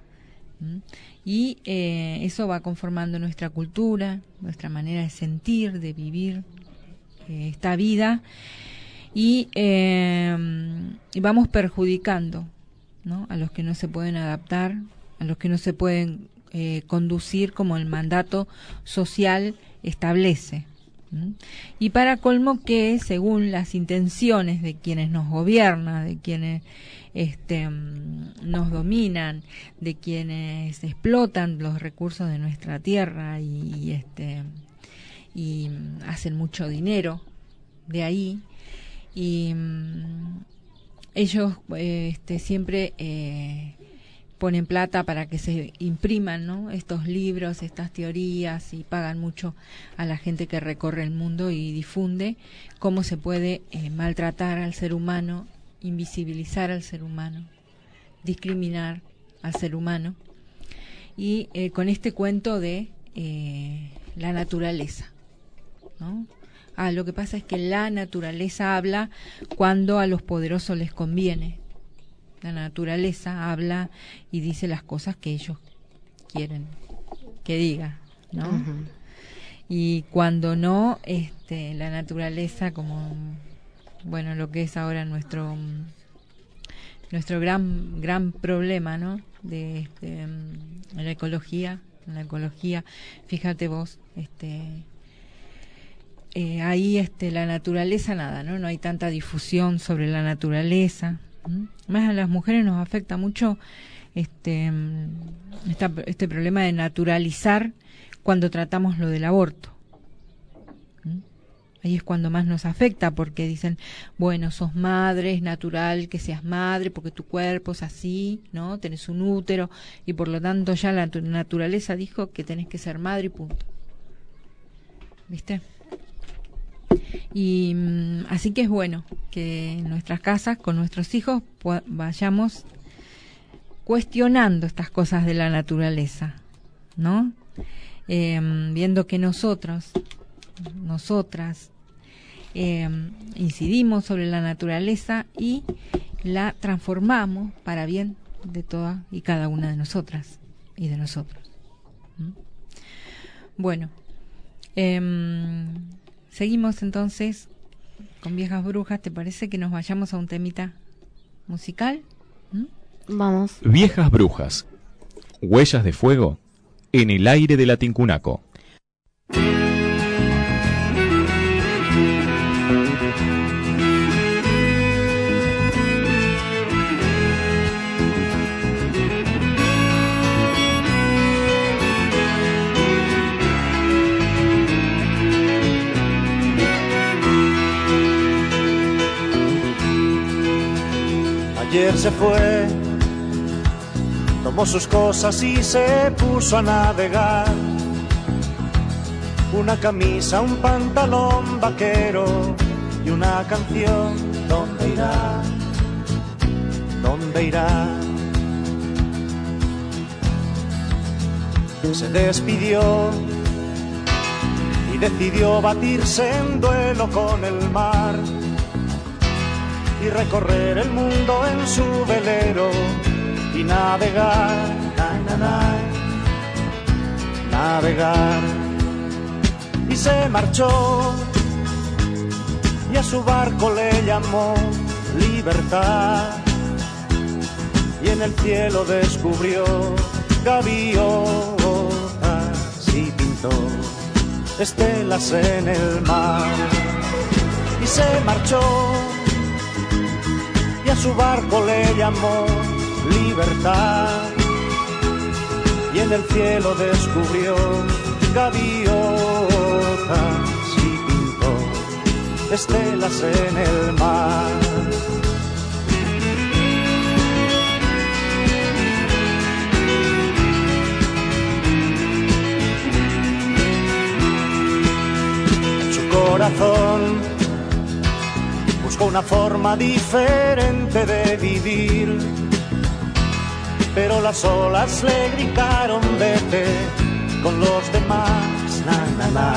Y eso va conformando nuestra cultura, nuestra manera de sentir, de vivir esta vida, y vamos perjudicando, ¿no?, a los que no se pueden adaptar, a los que no se pueden conducir como el mandato social establece. Y para colmo que, según las intenciones de quienes nos gobiernan, de quienes nos dominan, de quienes explotan los recursos de nuestra tierra y hacen mucho dinero de ahí, y ellos siempre ponen plata para que se impriman, ¿no?, estos libros, estas teorías, y pagan mucho a la gente que recorre el mundo y difunde cómo se puede maltratar al ser humano, invisibilizar al ser humano, discriminar al ser humano, y con este cuento de la naturaleza, ¿no? Lo que pasa es que la naturaleza habla cuando a los poderosos les conviene. La naturaleza habla y dice las cosas que ellos quieren que diga, ¿no? Uh-huh. Y cuando no, la naturaleza, como bueno, lo que es ahora nuestro gran problema, ¿no?, de la ecología. En la ecología, fíjate vos, ahí la naturaleza nada, ¿no? No hay tanta difusión sobre la naturaleza. Más a las mujeres nos afecta mucho este problema de naturalizar cuando tratamos lo del aborto. Ahí es cuando más nos afecta, porque dicen, bueno, sos madre, es natural que seas madre porque tu cuerpo es así, ¿no? Tenés un útero y por lo tanto ya la naturaleza dijo que tenés que ser madre y punto. ¿Viste? Y así que es bueno que en nuestras casas, con nuestros hijos, vayamos cuestionando estas cosas de la naturaleza, ¿no? Viendo que nosotras incidimos sobre la naturaleza y la transformamos para bien de todas y cada una de nosotras y de nosotros. Bueno, seguimos entonces con Viejas Brujas. ¿Te parece que nos vayamos a un temita musical? Vamos. Viejas Brujas, huellas de fuego en el aire de la Tincunaco. Ayer se fue, tomó sus cosas y se puso a navegar. Una camisa, un pantalón vaquero y una canción. ¿Dónde irá? ¿Dónde irá? Se despidió y decidió batirse en duelo con el mar y recorrer el mundo en su velero y navegar, navegar. Y se marchó y a su barco le llamó Libertad, y en el cielo descubrió gaviotas y pintó estelas en el mar. Y se marchó y a su barco le llamó Libertad, y en el cielo descubrió gaviotas estelas en el mar. En su corazón buscó una forma diferente de vivir, pero las olas le gritaron vete con los demás, na, na, na,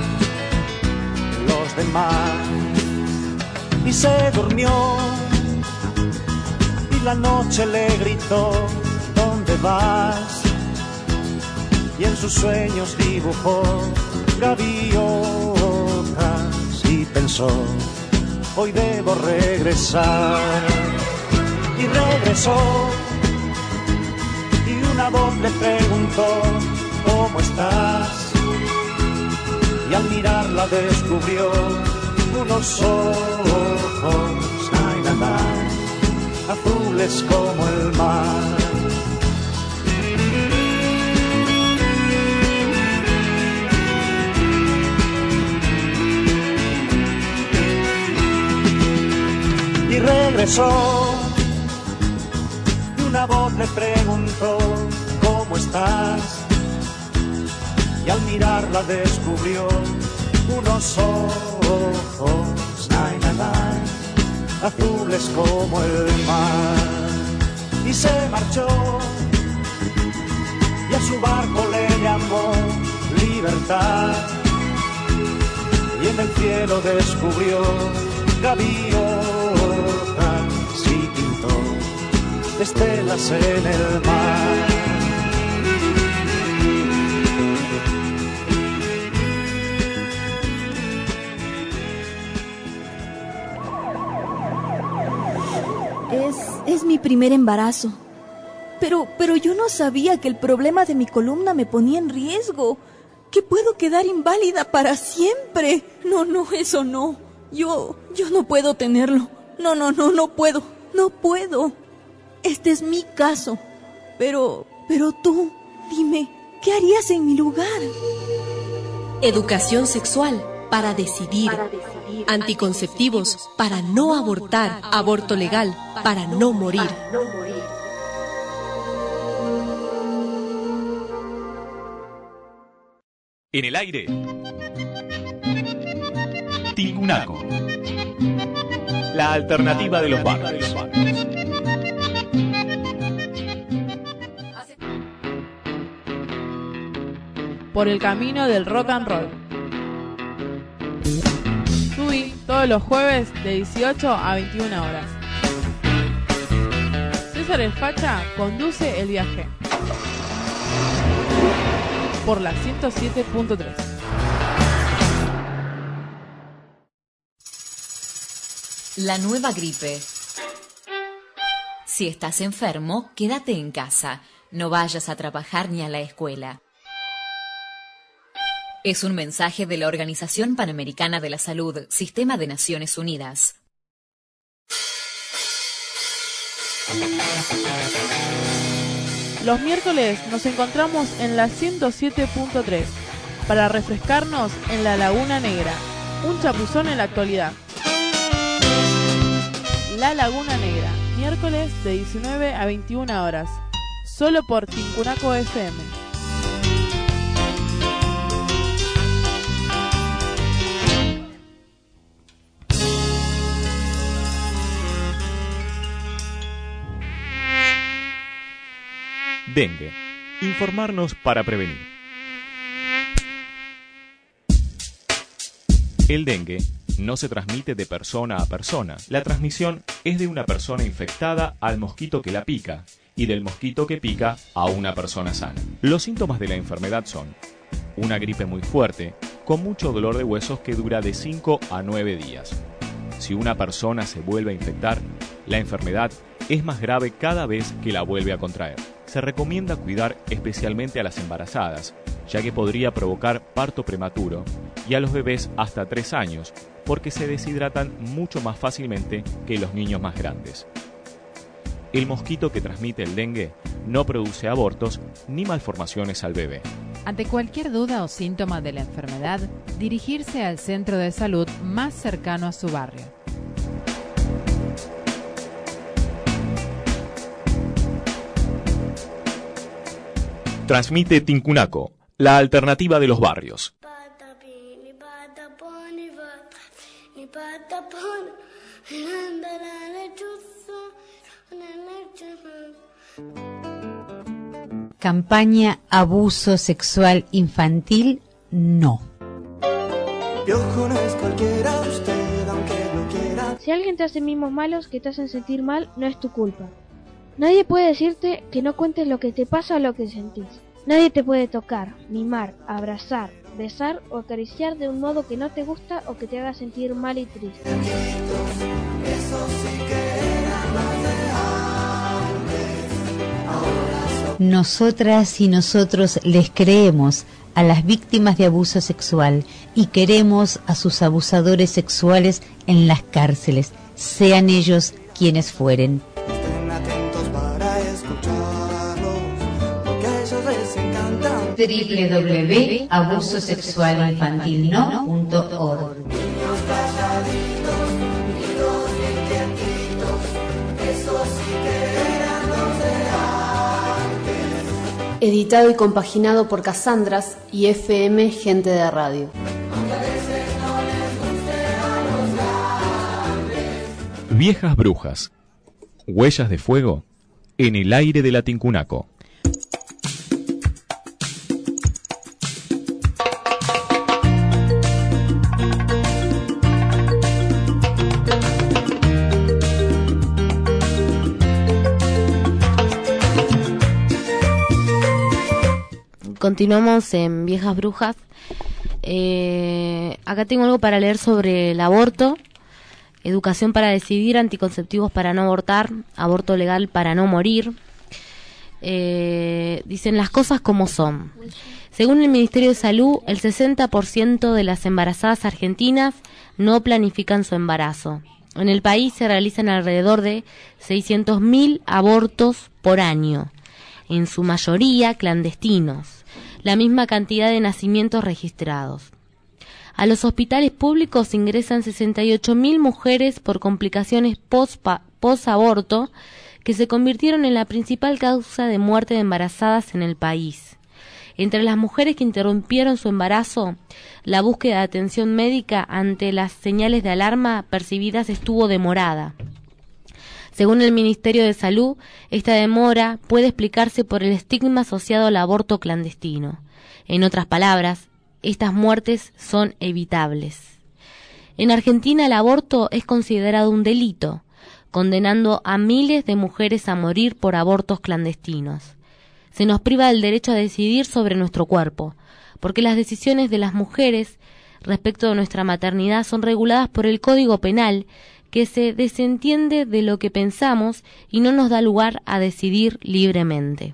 los demás. Y se durmió y la noche le gritó ¿dónde vas? Y en sus sueños dibujó gaviotas y pensó hoy debo regresar. Y regresó y una voz le preguntó ¿cómo estás? Y al mirarla descubrió unos ojos, ay, na, na, azules como el mar. Y regresó y una voz le preguntó ¿cómo estás? Y al mirarla descubrió unos ojos, ay, na, na, azules como el mar. Y se marchó y a su barco le llamó libertad. Y en el cielo descubrió gaviotas y pintó estelas en el mar. Es mi primer embarazo. Pero yo no sabía que el problema de mi columna me ponía en riesgo. Que puedo quedar inválida para siempre. No, eso no. Yo no puedo tenerlo. No puedo. No puedo. Este es mi caso. Pero tú, dime, ¿qué harías en mi lugar? Educación sexual para decidir. Anticonceptivos para no abortar. Aborto legal para no morir. En el aire, Tincunaco, la alternativa de los barrios. Por el camino del rock and roll. Subí todos los jueves de 18 a 21 horas. César El Facha conduce el viaje. Por la 107.3. La nueva gripe. Si estás enfermo, quédate en casa. No vayas a trabajar ni a la escuela. Es un mensaje de la Organización Panamericana de la Salud, Sistema de Naciones Unidas. Los miércoles nos encontramos en la 107.3 para refrescarnos en la Laguna Negra, un chapuzón en la actualidad. La Laguna Negra, miércoles de 19 a 21 horas, solo por Tincunaco FM. Dengue. Informarnos para prevenir. El dengue no se transmite de persona a persona. La transmisión es de una persona infectada al mosquito que la pica y del mosquito que pica a una persona sana. Los síntomas de la enfermedad son una gripe muy fuerte, con mucho dolor de huesos que dura de 5 a 9 días. Si una persona se vuelve a infectar, la enfermedad es más grave cada vez que la vuelve a contraer. Se recomienda cuidar especialmente a las embarazadas, ya que podría provocar parto prematuro, y a los bebés hasta 3 años, porque se deshidratan mucho más fácilmente que los niños más grandes. El mosquito que transmite el dengue no produce abortos ni malformaciones al bebé. Ante cualquier duda o síntoma de la enfermedad, dirigirse al centro de salud más cercano a su barrio. Transmite Tincunaco, la alternativa de los barrios. Campaña Abuso Sexual Infantil, no. Piojo no es cualquiera, usted aunque no quiera. Si alguien te hace mimos malos que te hacen sentir mal, no es tu culpa. Nadie puede decirte que no cuentes lo que te pasa o lo que sentís. Nadie te puede tocar, mimar, abrazar, besar o acariciar de un modo que no te gusta o que te haga sentir mal y triste. Nosotras y nosotros les creemos a las víctimas de abuso sexual y queremos a sus abusadores sexuales en las cárceles, sean ellos quienes fueren. Estén atentos para escucharlos, porque a ellos les encanta. www.abusosexualinfantilno.org. Niños calladitos, niños bien quietitos, eso sí que eran los de antes. Editado y compaginado por Casandras y FM Gente de Radio. Aunque a veces no les guste a los grandes. Viejas brujas. Huellas de fuego en el aire de la Tincunaco. Continuamos en Viejas Brujas. Acá tengo algo para leer sobre el aborto. Educación para decidir, anticonceptivos para no abortar, aborto legal para no morir. Dicen las cosas como son. Según el Ministerio de Salud, el 60% de las embarazadas argentinas no planifican su embarazo. En el país se realizan alrededor de 600.000 abortos por año, en su mayoría clandestinos, la misma cantidad de nacimientos registrados. A los hospitales públicos ingresan 68.000 mujeres por complicaciones post-aborto, que se convirtieron en la principal causa de muerte de embarazadas en el país. Entre las mujeres que interrumpieron su embarazo, la búsqueda de atención médica ante las señales de alarma percibidas estuvo demorada. Según el Ministerio de Salud, esta demora puede explicarse por el estigma asociado al aborto clandestino. En otras palabras, estas muertes son evitables. En Argentina el aborto es considerado un delito, condenando a miles de mujeres a morir por abortos clandestinos. Se nos priva del derecho a decidir sobre nuestro cuerpo, porque las decisiones de las mujeres respecto de nuestra maternidad son reguladas por el Código Penal, que se desentiende de lo que pensamos y no nos da lugar a decidir libremente.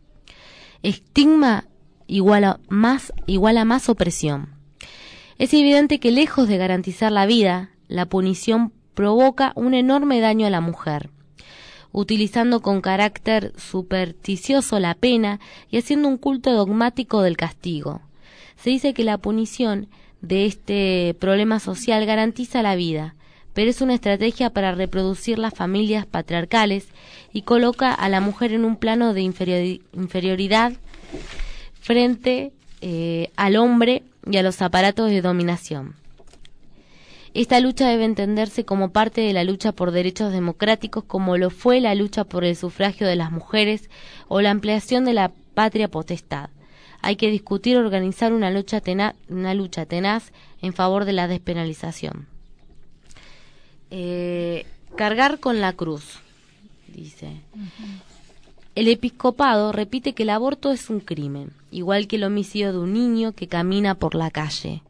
Estigma igual a más opresión. Es evidente que lejos de garantizar la vida, la punición provoca un enorme daño a la mujer, utilizando con carácter supersticioso la pena y haciendo un culto dogmático del castigo. Se dice que la punición de este problema social garantiza la vida, pero es una estrategia para reproducir las familias patriarcales y coloca a la mujer en un plano de inferioridad frente al hombre y a los aparatos de dominación. Esta lucha debe entenderse como parte de la lucha por derechos democráticos, como lo fue la lucha por el sufragio de las mujeres o la ampliación de la patria potestad. Hay que discutir y organizar una lucha tenaz en favor de la despenalización. Cargar con la cruz, dice. El episcopado repite que el aborto es un crimen, igual que el homicidio de un niño que camina por la calle,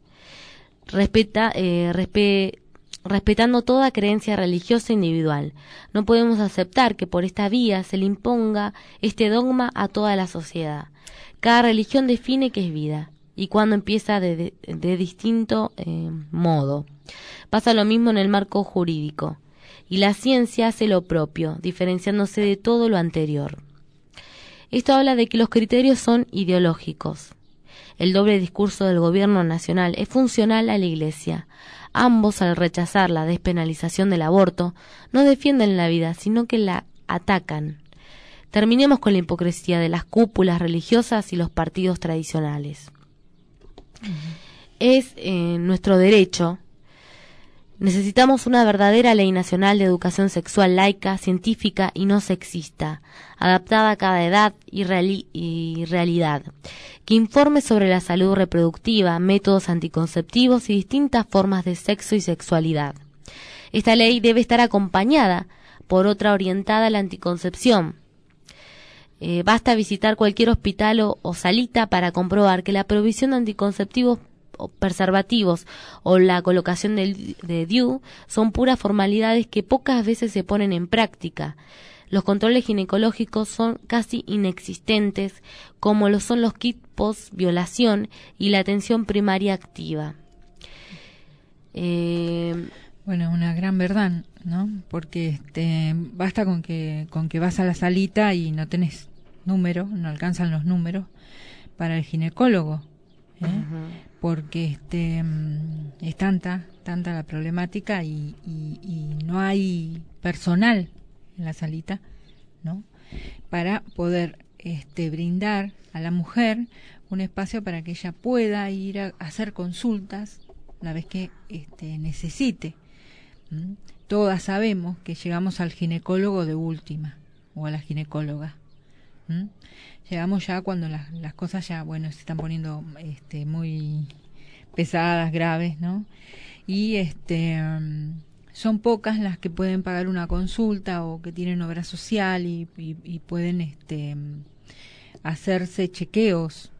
respetando toda creencia religiosa individual. No podemos aceptar que por esta vía se le imponga este dogma a toda la sociedad. Cada religión define qué es vida y cuándo empieza de distinto modo. Pasa lo mismo en el marco jurídico, y la ciencia hace lo propio, diferenciándose de todo lo anterior. Esto habla de que los criterios son ideológicos. El doble discurso del gobierno nacional es funcional a la Iglesia. Ambos, al rechazar la despenalización del aborto, no defienden la vida, sino que la atacan. Terminemos con la hipocresía de las cúpulas religiosas y los partidos tradicionales. Es nuestro derecho. Necesitamos una verdadera ley nacional de educación sexual laica, científica y no sexista, adaptada a cada edad y realidad, que informe sobre la salud reproductiva, métodos anticonceptivos y distintas formas de sexo y sexualidad. Esta ley debe estar acompañada por otra orientada a la anticoncepción. Basta visitar cualquier hospital o salita para comprobar que la provisión de anticonceptivos o preservativos o la colocación de DIU son puras formalidades que pocas veces se ponen en práctica. Los controles ginecológicos son casi inexistentes, como lo son los kits post-violación y la atención primaria activa. Bueno, una gran verdad, ¿no? Porque basta con que vas a la salita y no tenés número, no alcanzan los números para el ginecólogo, porque es tanta la problemática y no hay personal en la salita, ¿no? Para poder brindar a la mujer un espacio para que ella pueda ir a hacer consultas la vez que necesite. Todas sabemos que llegamos al ginecólogo de última o a la ginecóloga. Llegamos ya cuando las cosas ya, bueno, se están poniendo muy pesadas, graves, ¿no? Y son pocas las que pueden pagar una consulta o que tienen obra social y pueden hacerse chequeos.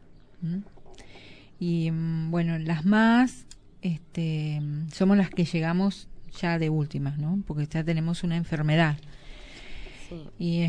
Y bueno, las más somos las que llegamos ya de últimas, ¿no? Porque ya tenemos una enfermedad. Sí. Y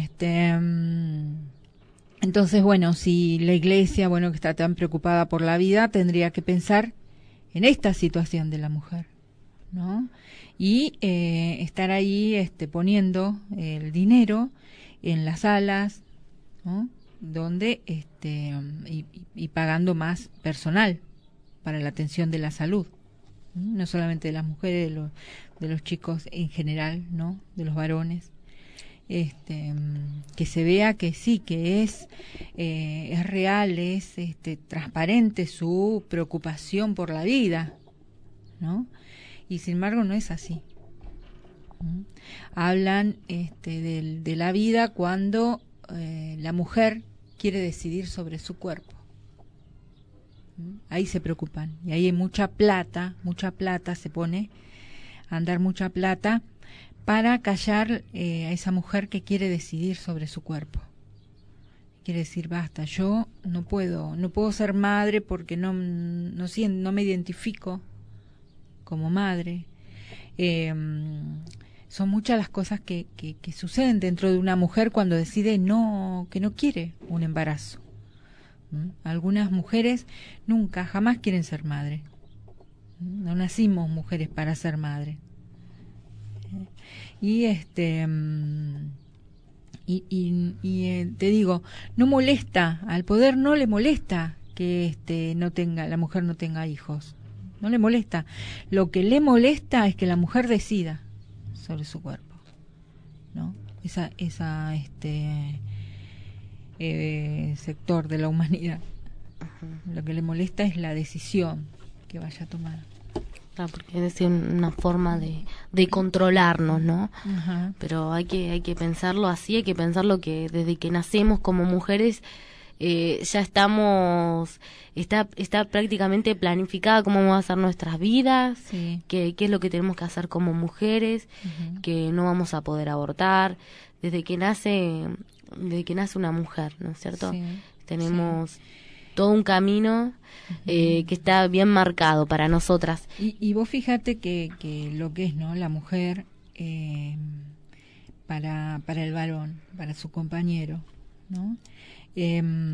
entonces, bueno, si la Iglesia, bueno, que está tan preocupada por la vida, tendría que pensar en esta situación de la mujer, ¿no? Y estar ahí poniendo el dinero en las salas, ¿no? Donde y pagando más personal para la atención de la salud, no solamente de las mujeres, de los chicos en general, ¿no? De los varones. Que se vea que sí, que es real, es transparente su preocupación por la vida, ¿no? Y sin embargo no es así. Hablan de la vida cuando la mujer quiere decidir sobre su cuerpo. Ahí se preocupan y ahí hay mucha plata se pone a andar, mucha plata para callar a esa mujer que quiere decidir sobre su cuerpo. Quiere decir, basta, yo no puedo ser madre porque no me identifico como madre. Son muchas las cosas que suceden dentro de una mujer cuando decide que no quiere un embarazo. Algunas mujeres jamás quieren ser madre. No nacimos mujeres para ser madre. Y te digo, no molesta, al poder no le molesta que la mujer no tenga hijos. No le molesta. Lo que le molesta es que la mujer decida sobre su cuerpo, ¿no? Esa sector de la humanidad. Lo que le molesta es la decisión que vaya a tomar. Porque es una forma de controlarnos, ¿no? Ajá. Pero hay que pensarlo así, hay que pensarlo que desde que nacemos como mujeres ya está prácticamente planificada cómo vamos a hacer nuestras vidas, sí. qué es lo que tenemos que hacer como mujeres, que no vamos a poder abortar, desde que nace una mujer, ¿no es cierto? Sí. Tenemos todo un camino que está bien marcado para nosotras. Y vos fíjate que lo que es, ¿no? La mujer para el varón, para su compañero, ¿no? Y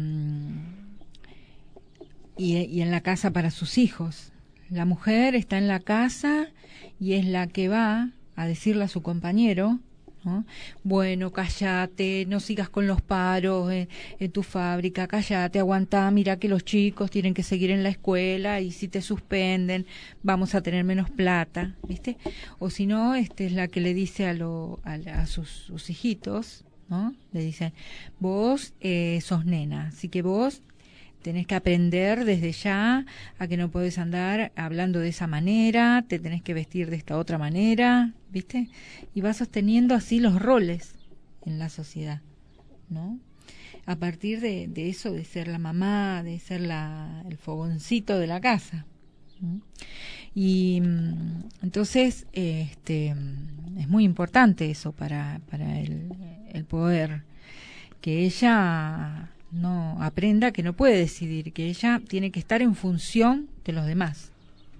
en la casa para sus hijos. La mujer está en la casa y es la que va a decirle a su compañero ¿no? Bueno, cállate, no sigas con los paros en tu fábrica, cállate, aguantá, mira que los chicos tienen que seguir en la escuela y si te suspenden vamos a tener menos plata, ¿viste? O si no, es la que le dice a sus hijitos, ¿no? Le dicen, vos sos nena, así que vos tenés que aprender desde ya a que no podés andar hablando de esa manera, te tenés que vestir de esta otra manera, ¿viste? Y vas sosteniendo así los roles en la sociedad, ¿no? A partir de eso, de ser la mamá, de ser el fogoncito de la casa. ¿Mm? Y entonces es muy importante eso para el poder, que ella no aprenda que no puede decidir, que ella tiene que estar en función de los demás.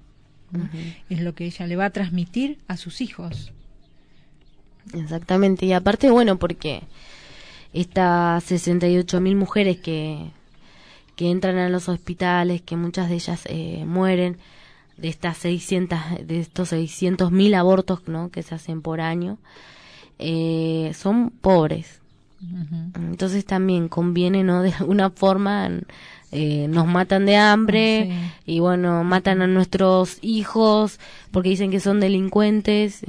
Es lo que ella le va a transmitir a sus hijos. Exactamente, y aparte, bueno, porque estas 68.000 mujeres que entran a los hospitales, que muchas de ellas mueren, de estos 600.000 abortos, ¿no?, que se hacen por año, son pobres. Entonces también conviene, ¿no?, de alguna forma nos matan de hambre, y bueno, matan a nuestros hijos porque dicen que son delincuentes,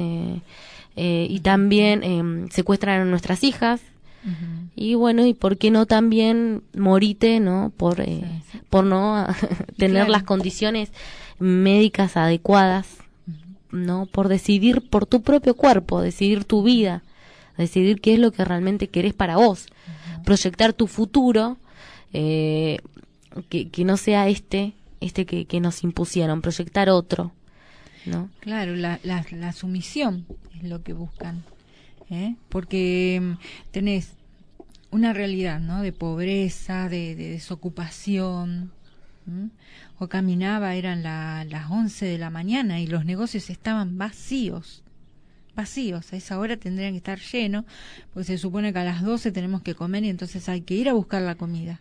y también secuestran a nuestras hijas. Y bueno, y por qué no también morite, ¿no?, por no tener las condiciones médicas adecuadas, ¿no?, por decidir por tu propio cuerpo, decidir tu vida, decidir qué es lo que realmente querés para vos, proyectar tu futuro, que no sea este que nos impusieron, proyectar otro, ¿no? Claro, la sumisión es lo que buscan, porque tenés una realidad, ¿no?, de pobreza, de desocupación. O caminaba, eran las 11 de la mañana y los negocios estaban vacíos, a esa hora tendrían que estar llenos, porque se supone que a las 12 tenemos que comer y entonces hay que ir a buscar la comida.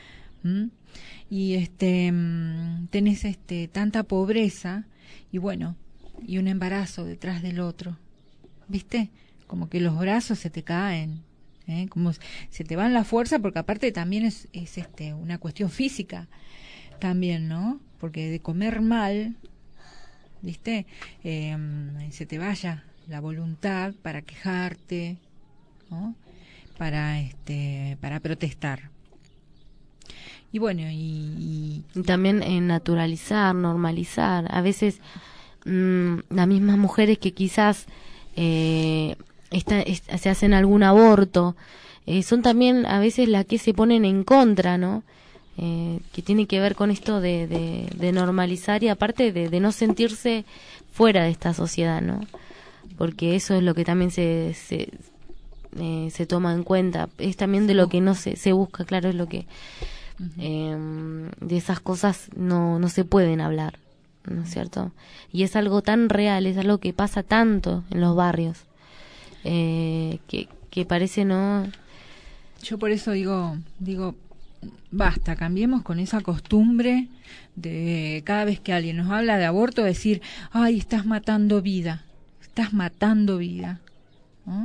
Y tenés tanta pobreza y bueno, y un embarazo detrás del otro, ¿viste? Como que los brazos se te caen, como se te van la fuerza, porque aparte también es una cuestión física también, ¿no? Porque de comer mal, ¿viste? Se te vaya la voluntad para quejarte, ¿no?, para protestar. Y bueno, y también naturalizar, normalizar. A veces las mismas mujeres que quizás se hacen algún aborto, son también a veces las que se ponen en contra, ¿no? Que tiene que ver con esto de normalizar y aparte de no sentirse fuera de esta sociedad, ¿no? Porque eso es lo que también se toma en cuenta. Es también de lo que no se busca, claro, es lo que de esas cosas no se pueden hablar, ¿no es cierto? Y es algo tan real, es algo que pasa tanto en los barrios, que parece, ¿no? Yo por eso digo, basta, cambiemos con esa costumbre de cada vez que alguien nos habla de aborto decir, ay, estás matando vida, ¿no?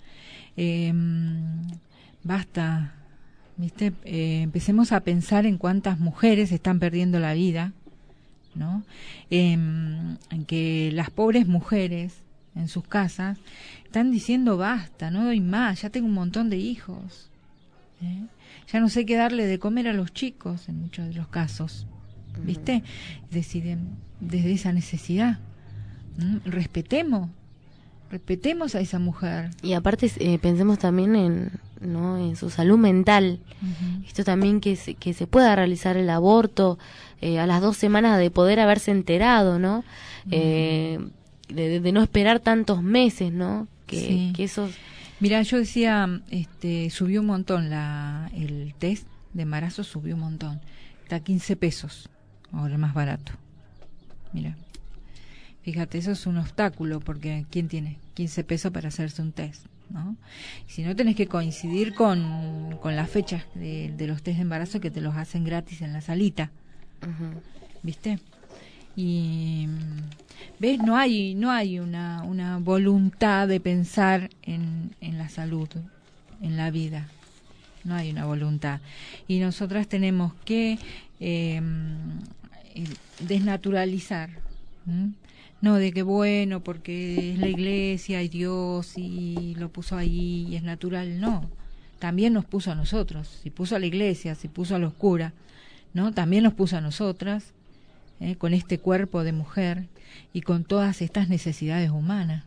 Basta, ¿viste? Empecemos a pensar en cuántas mujeres están perdiendo la vida, ¿no? En que las pobres mujeres en sus casas están diciendo basta, no doy más, ya tengo un montón de hijos, ya no sé qué darle de comer a los chicos en muchos de los casos, ¿viste? Deciden desde esa necesidad. Respetemos a esa mujer. Y aparte pensemos también en su salud mental. Esto también que se pueda realizar el aborto a las 2 semanas de poder haberse enterado, ¿no? De no esperar tantos meses, ¿no? Que eso... Mira, yo decía, subió un montón el test de embarazo, subió un montón. Está a 15 pesos, ahora más barato. Mira, fíjate, eso es un obstáculo, porque ¿quién tiene 15 pesos para hacerse un test, ¿no? Si no, tenés que coincidir con las fechas de los test de embarazo que te los hacen gratis en la salita, ¿viste? ¿Ves? No hay una voluntad de pensar en la salud, en la vida. No hay una voluntad. Y nosotras tenemos que desnaturalizar. No de que bueno, porque es la iglesia y Dios y lo puso ahí y es natural. No, también nos puso a nosotros. Si puso a la iglesia, si puso a los curas, ¿no? También nos puso a nosotras, con este cuerpo de mujer y con todas estas necesidades humanas.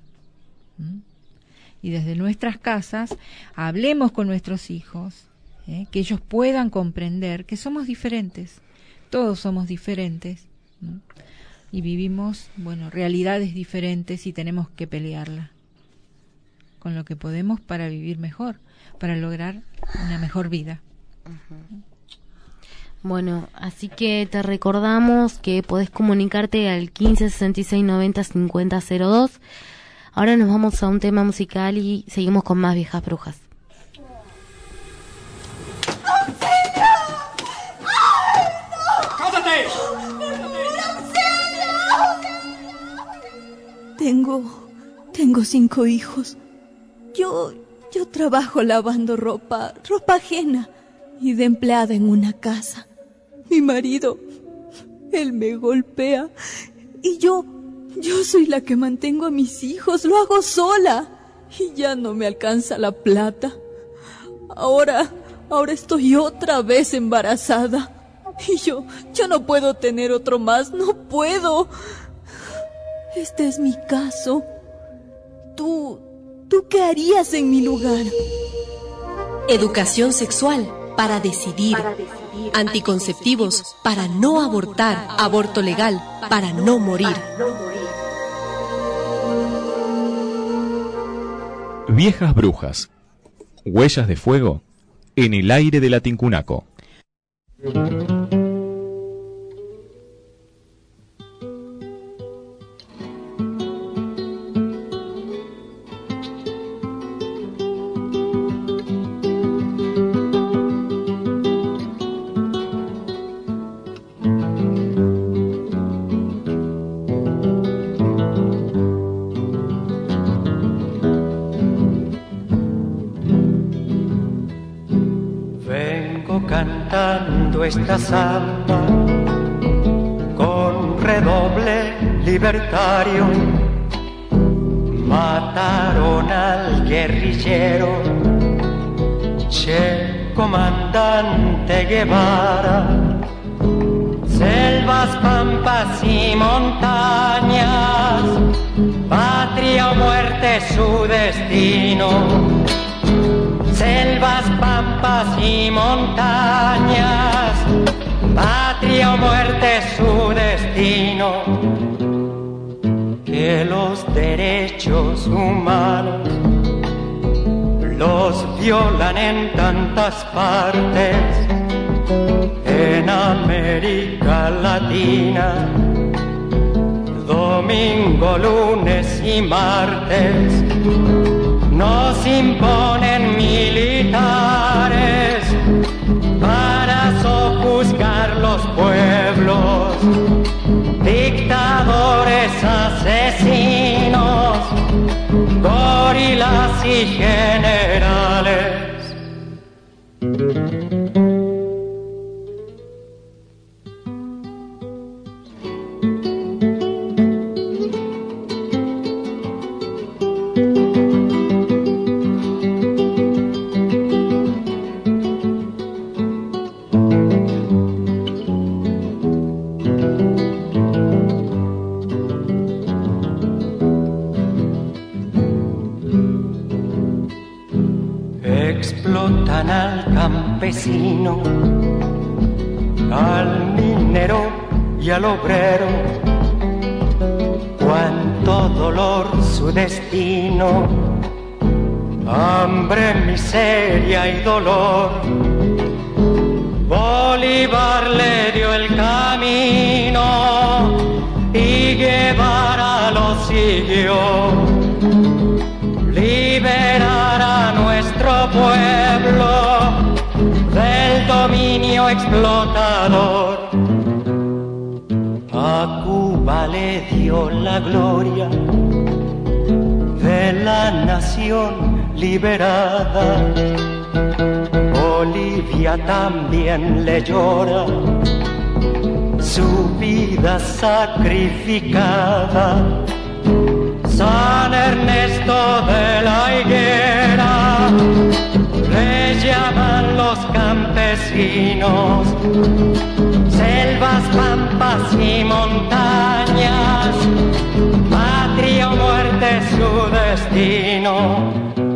Y desde nuestras casas hablemos con nuestros hijos, que ellos puedan comprender que somos diferentes, todos somos diferentes, y vivimos, realidades diferentes y tenemos que pelearla con lo que podemos para vivir mejor, para lograr una mejor vida. Bueno, así que te recordamos que podés comunicarte al 15 66 90 50 02. Ahora nos vamos a un tema musical y seguimos con más Viejas Brujas. Tengo 5 hijos. Yo trabajo lavando ropa ajena y de empleada en una casa. Mi marido, él me golpea y yo soy la que mantengo a mis hijos, lo hago sola y ya no me alcanza la plata. Ahora estoy otra vez embarazada y yo no puedo tener otro más, no puedo. Este es mi caso. ¿Tú qué harías en mi lugar? Educación sexual para decidir. Anticonceptivos para no abortar. Aborto legal para no morir. Viejas Brujas. Huellas de fuego en el aire de la Tincunaco. Esta samba con redoble libertario, mataron al guerrillero Che comandante Guevara. Selvas, pampas y montañas, patria o muerte su destino. Selvas, pampas y montañas, patria o muerte su destino. Que los derechos humanos los violan en tantas partes, en América Latina, domingo, lunes y martes. Nos imponen militares para sojuzgar los pueblos, dictadores, asesinos, gorilas y generales. Explotan al campesino, al minero y al obrero. Cuánto dolor su destino, hambre, miseria y dolor. Bolívar le dio el camino y Guevara lo siguió. Liberar a nuestro pueblo del dominio explotador. Cuba le dio la gloria de la nación liberada. Bolivia también le llora su vida sacrificada. San Ernesto de la Higuera le llaman los campesinos, selvas, pampas y montañas, patria o muerte su destino.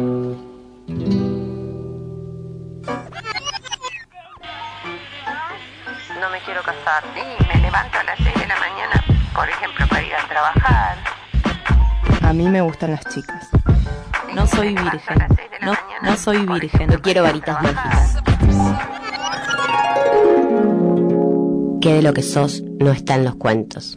No me quiero casar y me levanto a las 6 de la mañana, por ejemplo, para ir a trabajar. A mí me gustan las chicas. No soy virgen. No soy virgen. No quiero varitas mágicas. Que de lo que sos no está en los cuentos.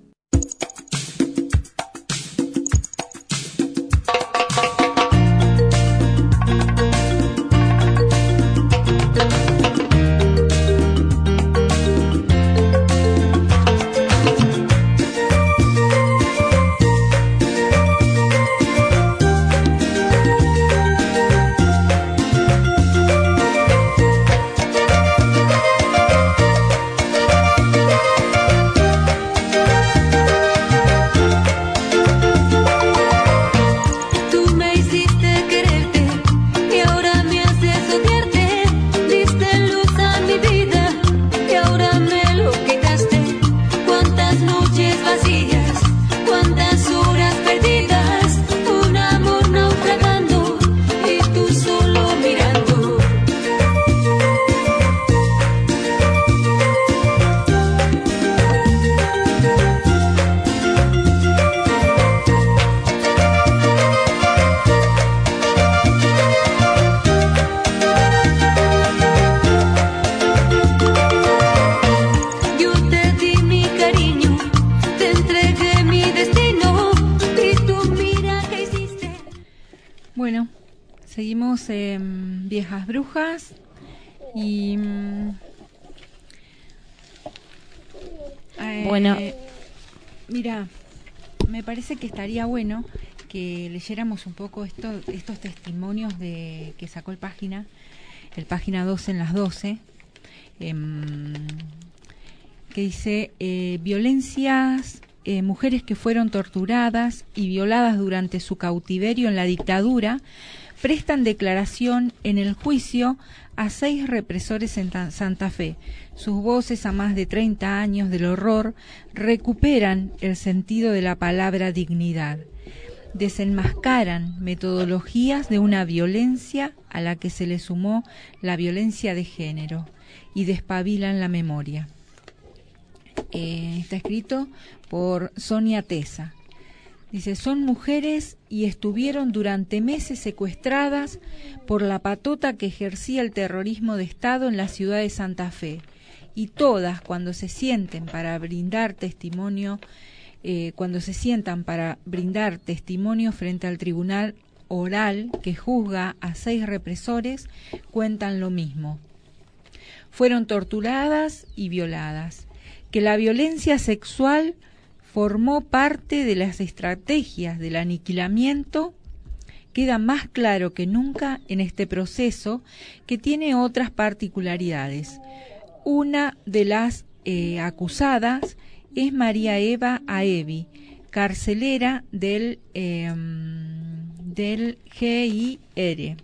Viejas Brujas y bueno, mira, me parece que estaría bueno que leyéramos un poco estos testimonios que sacó el página 12 en las 12, que dice violencias, mujeres que fueron torturadas y violadas durante su cautiverio en la dictadura prestan declaración en el juicio a 6 represores en Santa Fe. Sus voces, a más de 30 años del horror, recuperan el sentido de la palabra dignidad. Desenmascaran metodologías de una violencia a la que se le sumó la violencia de género y despabilan la memoria. Está escrito por Sonia Tesa. Dice, son mujeres y estuvieron durante meses secuestradas por la patota que ejercía el terrorismo de Estado en la ciudad de Santa Fe. Y todas, cuando se sientan para brindar testimonio frente al tribunal oral que juzga a 6 represores, cuentan lo mismo. Fueron torturadas y violadas. Que la violencia sexual formó parte de las estrategias del aniquilamiento, queda más claro que nunca en este proceso, que tiene otras particularidades. Una de las acusadas es María Eva Aevi, carcelera del GIR.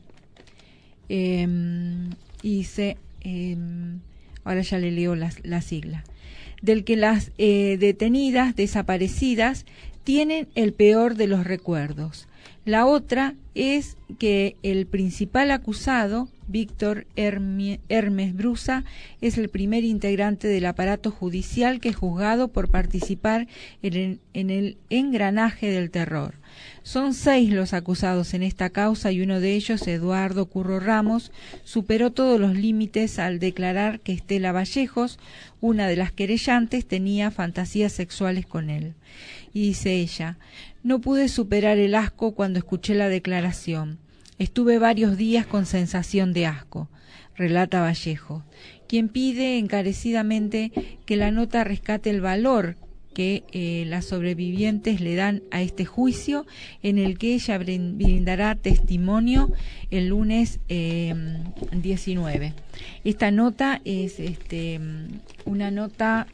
Ahora ya le leo la sigla. Del que las detenidas, desaparecidas, tienen el peor de los recuerdos. La otra es que el principal acusado, Víctor Hermes Brusa, es el primer integrante del aparato judicial que es juzgado por participar en el engranaje del terror. Son 6 los acusados en esta causa y uno de ellos, Eduardo Curro Ramos, superó todos los límites al declarar que Estela Vallejos, una de las querellantes, tenía fantasías sexuales con él. Y dice ella, no pude superar el asco cuando escuché la declaración. Estuve varios días con sensación de asco, relata Vallejo, quien pide encarecidamente que la nota rescate el valor que las sobrevivientes le dan a este juicio, en el que ella brindará testimonio el lunes 19. Esta nota es una nota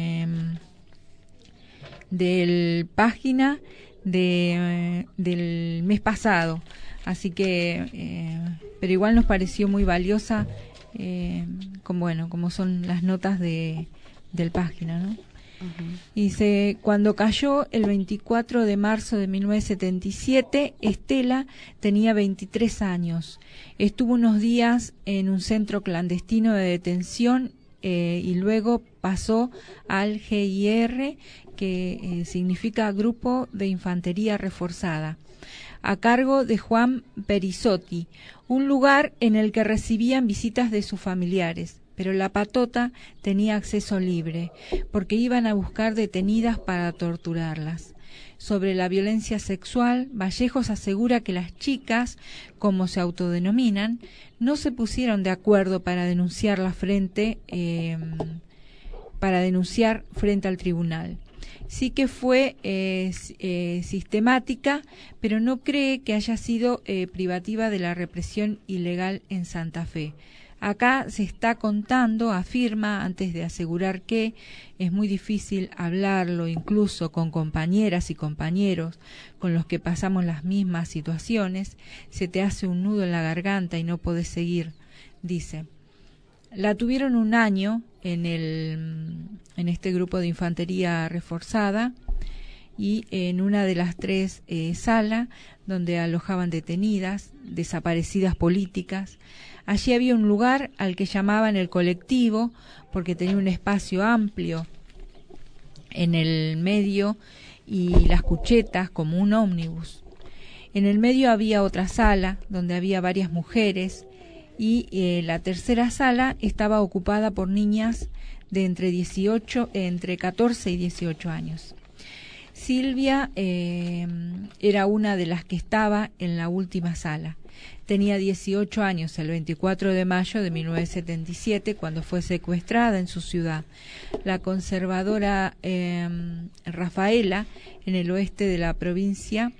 del página del mes pasado, así que pero igual nos pareció muy valiosa, como son las notas del página, ¿no? Dice: cuando cayó el 24 de marzo de 1977, Estela tenía 23 años. Estuvo unos días en un centro clandestino de detención y luego pasó al GIR, que significa Grupo de Infantería Reforzada, a cargo de Juan Perisotti, un lugar en el que recibían visitas de sus familiares. Pero la patota tenía acceso libre, porque iban a buscar detenidas para torturarlas. Sobre la violencia sexual, Vallejos asegura que las chicas, como se autodenominan, no se pusieron de acuerdo para denunciar frente al tribunal. Sí que fue sistemática, pero no cree que haya sido privativa de la represión ilegal en Santa Fe. Acá se está contando, afirma, antes de asegurar que es muy difícil hablarlo, incluso con compañeras y compañeros con los que pasamos las mismas situaciones, se te hace un nudo en la garganta y no podés seguir, dice. La tuvieron un año en este grupo de infantería reforzada y en una de las 3 salas donde alojaban detenidas, desaparecidas políticas. Allí había un lugar al que llamaban el colectivo, porque tenía un espacio amplio en el medio y las cuchetas como un ómnibus. En el medio había otra sala donde había varias mujeres y la tercera sala estaba ocupada por niñas de entre 14 y 18 años. Silvia era una de las que estaba en la última sala. Tenía 18 años el 24 de mayo de 1977 cuando fue secuestrada en su ciudad. La conservadora Rafaela, en el oeste de la provincia,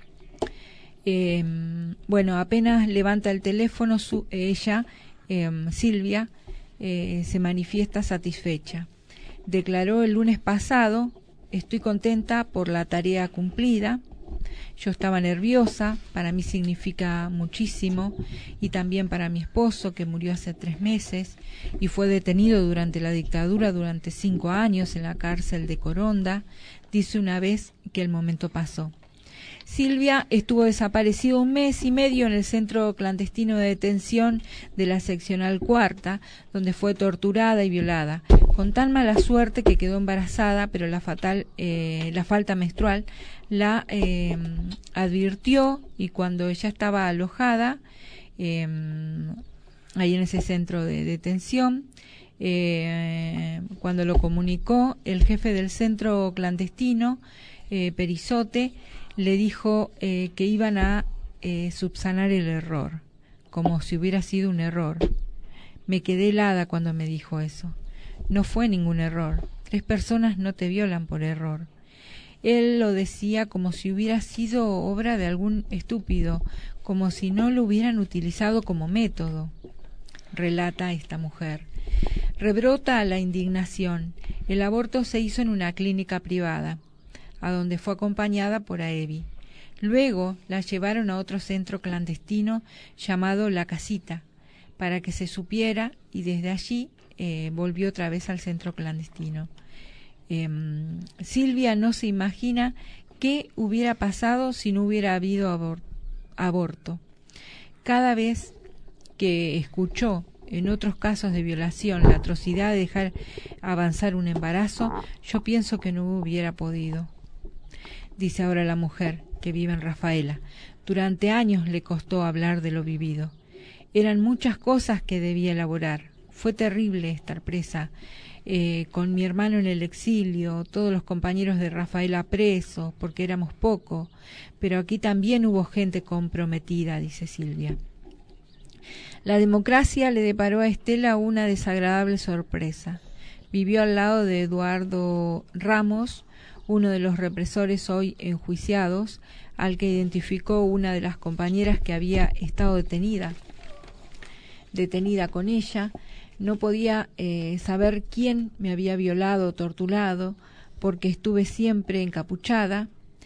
apenas levanta el teléfono, Silvia, se manifiesta satisfecha. Declaró el lunes pasado: estoy contenta por la tarea cumplida. Yo estaba nerviosa, para mí significa muchísimo, y también para mi esposo, que murió hace 3 meses y fue detenido durante la dictadura durante 5 años en la cárcel de Coronda. Dice una vez que el momento pasó. Silvia estuvo desaparecida 1 mes y medio en el centro clandestino de detención de la seccional cuarta, donde fue torturada y violada, con tan mala suerte que quedó embarazada, pero la falta menstrual la advirtió, y cuando ella estaba alojada ahí en ese centro de detención, cuando lo comunicó, el jefe del centro clandestino, Perisotti, le dijo que iban a subsanar el error, como si hubiera sido un error. Me quedé helada cuando me dijo eso. No fue ningún error. 3 personas no te violan por error. Él lo decía como si hubiera sido obra de algún estúpido, como si no lo hubieran utilizado como método, relata esta mujer. Rebrota la indignación. El aborto se hizo en una clínica privada, a donde fue acompañada por Aevi. Luego la llevaron a otro centro clandestino llamado La Casita, para que se supiera, y desde allí volvió otra vez al centro clandestino. Silvia no se imagina qué hubiera pasado si no hubiera habido aborto. Cada vez que escuchó en otros casos de violación la atrocidad de dejar avanzar un embarazo, yo pienso que no hubiera podido. Dice ahora la mujer, que vive en Rafaela. Durante años le costó hablar de lo vivido. Eran muchas cosas que debía elaborar. Fue terrible estar presa, con mi hermano en el exilio, todos los compañeros de Rafaela presos, porque éramos pocos, pero aquí también hubo gente comprometida, dice Silvia. La democracia le deparó a Estela una desagradable sorpresa. Vivió al lado de Eduardo Ramos, uno de los represores hoy enjuiciados, al que identificó una de las compañeras que había estado detenida con ella. No podía saber quién me había violado o torturado, porque estuve siempre encapuchada,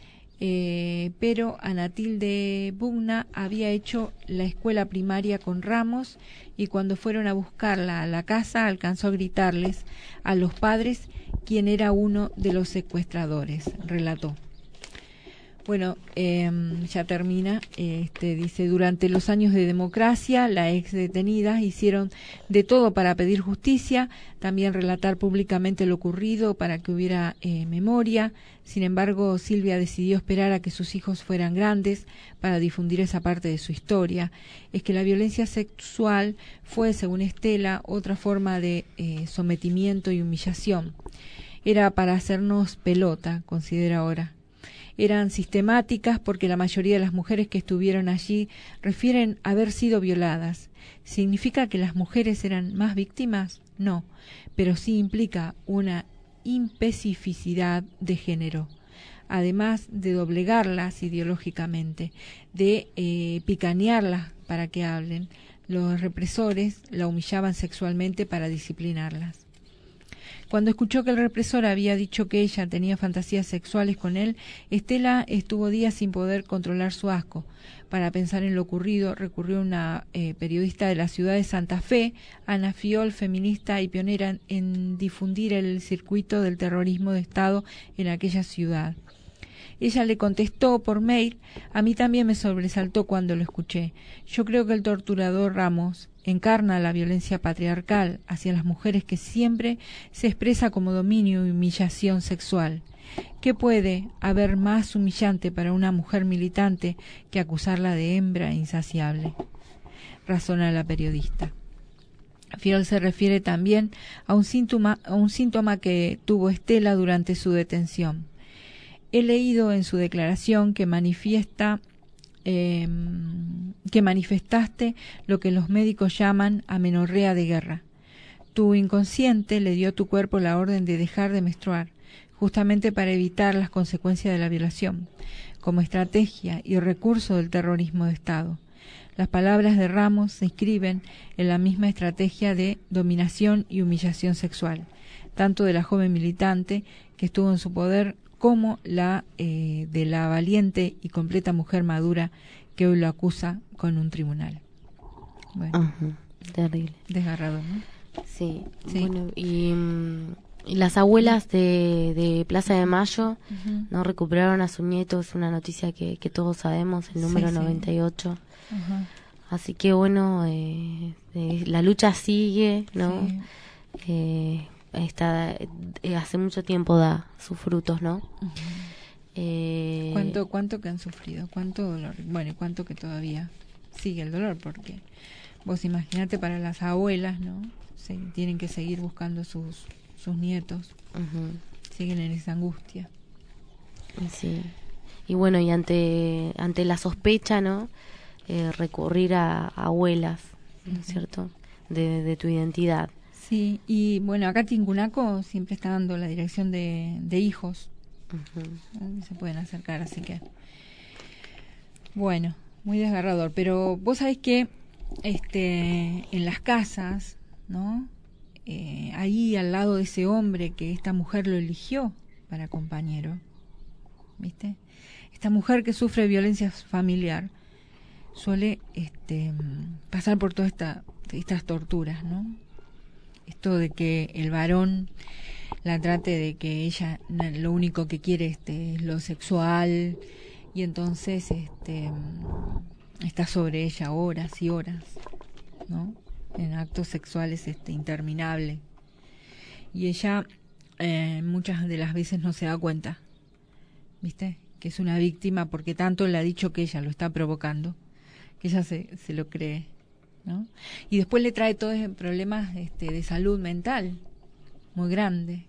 pero Anatilde Bugna había hecho la escuela primaria con Ramos, y cuando fueron a buscarla a la casa alcanzó a gritarles a los padres quién era uno de los secuestradores, relató. Bueno, ya termina, dice, durante los años de democracia, la ex detenida hicieron de todo para pedir justicia, también relatar públicamente lo ocurrido para que hubiera memoria. Sin embargo, Silvia decidió esperar a que sus hijos fueran grandes para difundir esa parte de su historia. Es que la violencia sexual fue, según Estela, otra forma de sometimiento y humillación. Era para hacernos pelota, considera ahora. Eran sistemáticas porque la mayoría de las mujeres que estuvieron allí refieren haber sido violadas. ¿Significa que las mujeres eran más víctimas? No, pero sí implica una especificidad de género, además de doblegarlas ideológicamente, de picanearlas para que hablen. Los represores la humillaban sexualmente para disciplinarlas. Cuando escuchó que el represor había dicho que ella tenía fantasías sexuales con él, Estela estuvo días sin poder controlar su asco. Para pensar en lo ocurrido, recurrió a una periodista de la ciudad de Santa Fe, Ana Fiol, feminista y pionera en difundir el circuito del terrorismo de Estado en aquella ciudad. Ella le contestó por mail: a mí también me sobresaltó cuando lo escuché. Yo creo que el torturador Ramos encarna la violencia patriarcal hacia las mujeres, que siempre se expresa como dominio y humillación sexual. ¿Qué puede haber más humillante para una mujer militante que acusarla de hembra insaciable?, razona la periodista. Fiol se refiere también a un síntoma que tuvo Estela durante su detención. He leído en su declaración que manifestaste lo que los médicos llaman amenorrea de guerra. Tu inconsciente le dio a tu cuerpo la orden de dejar de menstruar, justamente para evitar las consecuencias de la violación, como estrategia y recurso del terrorismo de Estado. Las palabras de Ramos se inscriben en la misma estrategia de dominación y humillación sexual, tanto de la joven militante que estuvo en su poder como la de la valiente y completa mujer madura que hoy lo acusa con un tribunal. Bueno, terrible. Desgarrador, ¿no? Sí. Bueno, y las abuelas de Plaza de Mayo no recuperaron a su nieto, es una noticia que todos sabemos, el número 98. Así que bueno, la lucha sigue, ¿no? Sí. Hace mucho tiempo da sus frutos, ¿no? ¿Cuánto que han sufrido? ¿Cuánto dolor? Bueno, cuánto que todavía sigue el dolor, porque vos imaginate para las abuelas, ¿no? Tienen que seguir buscando sus nietos, siguen en esa angustia. Sí. Y bueno, y ante la sospecha, ¿no? Recurrir a abuelas, ¿no es cierto?, de tu identidad. Sí, y bueno, acá Tincunaco siempre está dando la dirección de hijos. Se pueden acercar, así que bueno, muy desgarrador. Pero vos sabés que en las casas, ¿no? Ahí al lado de ese hombre que esta mujer lo eligió para compañero, ¿viste? Esta mujer que sufre violencia familiar suele pasar por todas estas torturas, ¿no? Esto de que el varón la trate de que ella lo único que quiere es lo sexual, y entonces está sobre ella horas y horas, ¿no? En actos sexuales interminables, y ella muchas de las veces no se da cuenta, ¿viste? Que es una víctima, porque tanto le ha dicho que ella lo está provocando, que ella se lo cree, ¿no? Y después le trae todos problemas de salud mental muy grande.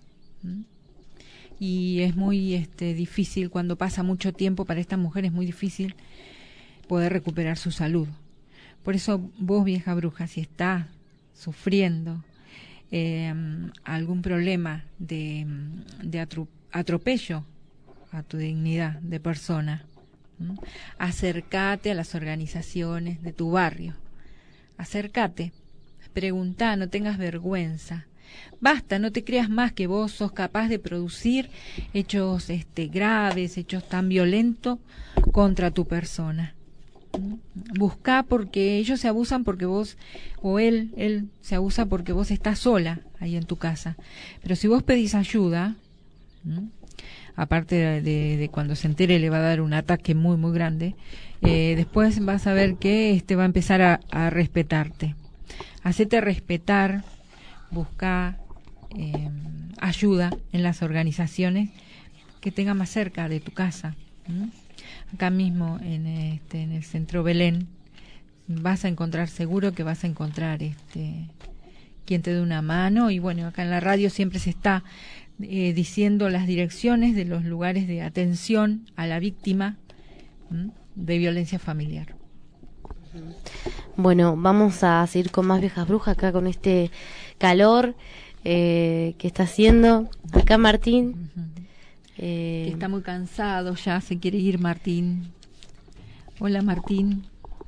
Y es muy difícil, cuando pasa mucho tiempo, para esta mujer es muy difícil poder recuperar su salud. Por eso vos, vieja bruja, si estás sufriendo algún problema de atropello a tu dignidad de persona. Acércate a las organizaciones de tu barrio. Acércate, preguntá, no tengas vergüenza. Basta, no te creas más que vos sos capaz de producir hechos graves, hechos tan violentos contra tu persona. Buscá, porque ellos se abusan porque vos, o él se abusa porque vos estás sola ahí en tu casa. Pero si vos pedís ayuda, aparte de cuando se entere le va a dar un ataque muy muy grande, después vas a ver que va a empezar a respetarte. Hacete respetar, busca ayuda en las organizaciones que tengan más cerca de tu casa. Acá mismo en el Centro Belén vas a encontrar, seguro que vas a encontrar quien te dé una mano. Y bueno, acá en la radio siempre se está diciendo las direcciones de los lugares de atención a la víctima de violencia familiar. Bueno, vamos a seguir con más Viejas Brujas acá con este calor que está haciendo. Acá Martín. Que está muy cansado, ya se quiere ir Martín. Hola Martín.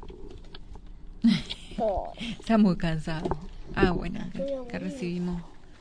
Está muy cansado. Ah, bueno, que recibimos.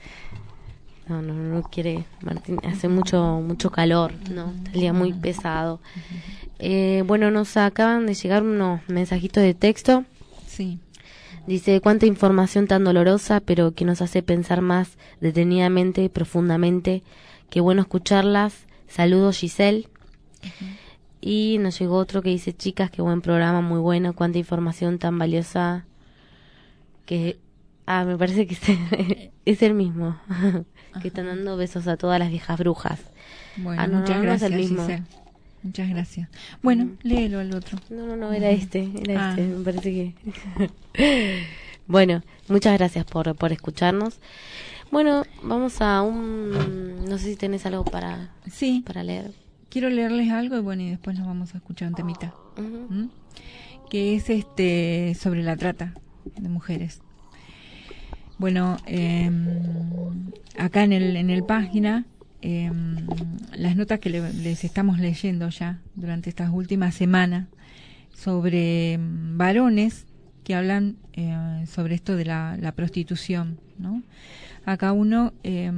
No quiere Martín, hace mucho calor, ¿no? Está el día muy pesado. Bueno, nos acaban de llegar unos mensajitos de texto. Sí. Dice, cuánta información tan dolorosa, pero que nos hace pensar más detenidamente, profundamente. Qué bueno escucharlas. Saludos, Giselle. Y nos llegó otro que dice, chicas, qué buen programa, muy bueno, cuánta información tan valiosa. Que me parece que es el mismo. Que están dando besos a todas las viejas brujas. Bueno, muchas gracias, Giselle. Muchas gracias. Bueno, léelo al otro. No, era este, me parece que... Bueno, muchas gracias por escucharnos. Bueno, vamos a no sé si tenés algo para leer. Quiero leerles algo y después nos vamos a escuchar un temita. Que es sobre la trata de mujeres. Bueno, acá en el página, las notas que les estamos leyendo ya durante estas últimas semanas sobre varones que hablan sobre esto de la prostitución, ¿no? Acá uno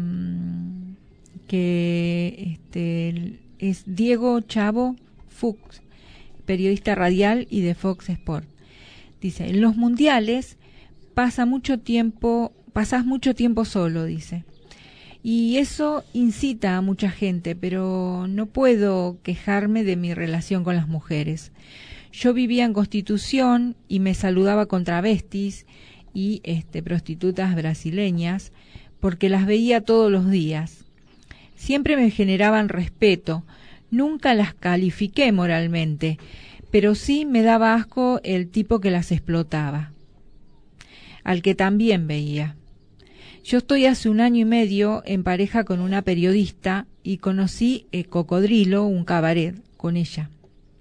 que es Diego Chavo Fuchs, periodista radial y de Fox Sport. Dice, en los mundiales pasas mucho tiempo solo, dice. Y eso incita a mucha gente, pero no puedo quejarme de mi relación con las mujeres. Yo vivía en Constitución y me saludaba con travestis y prostitutas brasileñas porque las veía todos los días. Siempre me generaban respeto, nunca las califiqué moralmente, pero sí me daba asco el tipo que las explotaba, al que también veía. Yo estoy hace 1 año y medio en pareja con una periodista y conocí Cocodrilo, un cabaret, con ella.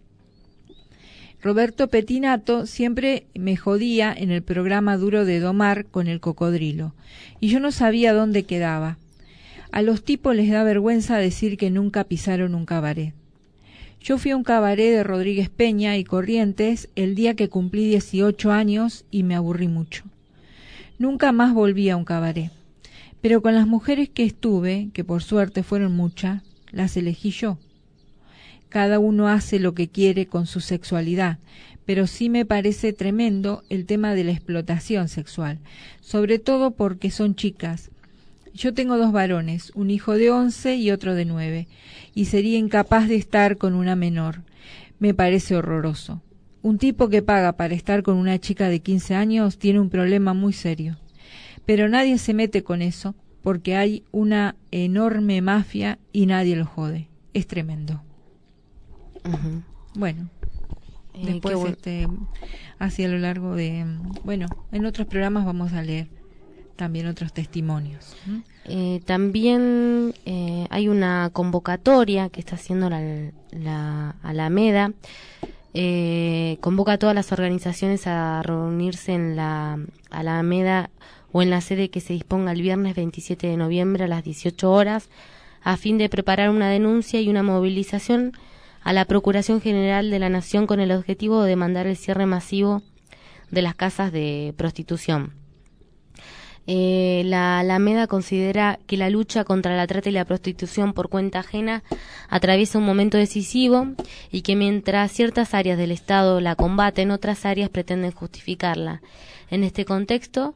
Roberto Petinato siempre me jodía en el programa Duro de Domar con el Cocodrilo, y yo no sabía dónde quedaba. A los tipos les da vergüenza decir que nunca pisaron un cabaret. Yo fui a un cabaret de Rodríguez Peña y Corrientes el día que cumplí 18 años y me aburrí mucho. Nunca más volví a un cabaret. Pero con las mujeres que estuve, que por suerte fueron muchas, las elegí yo. Cada uno hace lo que quiere con su sexualidad, pero sí me parece tremendo el tema de la explotación sexual, sobre todo porque son chicas. Yo tengo 2 varones, un hijo de 11 y otro de 9, y sería incapaz de estar con una menor. Me parece horroroso. Un tipo que paga para estar con una chica de 15 años tiene un problema muy serio. Pero nadie se mete con eso, porque hay una enorme mafia y nadie lo jode. Es tremendo. Bueno, después hacia lo largo de... Bueno, en otros programas vamos a leer también otros testimonios. También hay una convocatoria que está haciendo la Alameda. Convoca a todas las organizaciones a reunirse en la Alameda o en la sede que se disponga el viernes 27 de noviembre a las 18 horas a fin de preparar una denuncia y una movilización a la Procuración General de la Nación con el objetivo de demandar el cierre masivo de las casas de prostitución. La Alameda considera que la lucha contra la trata y la prostitución por cuenta ajena atraviesa un momento decisivo y que mientras ciertas áreas del Estado la combaten, otras áreas pretenden justificarla. En este contexto,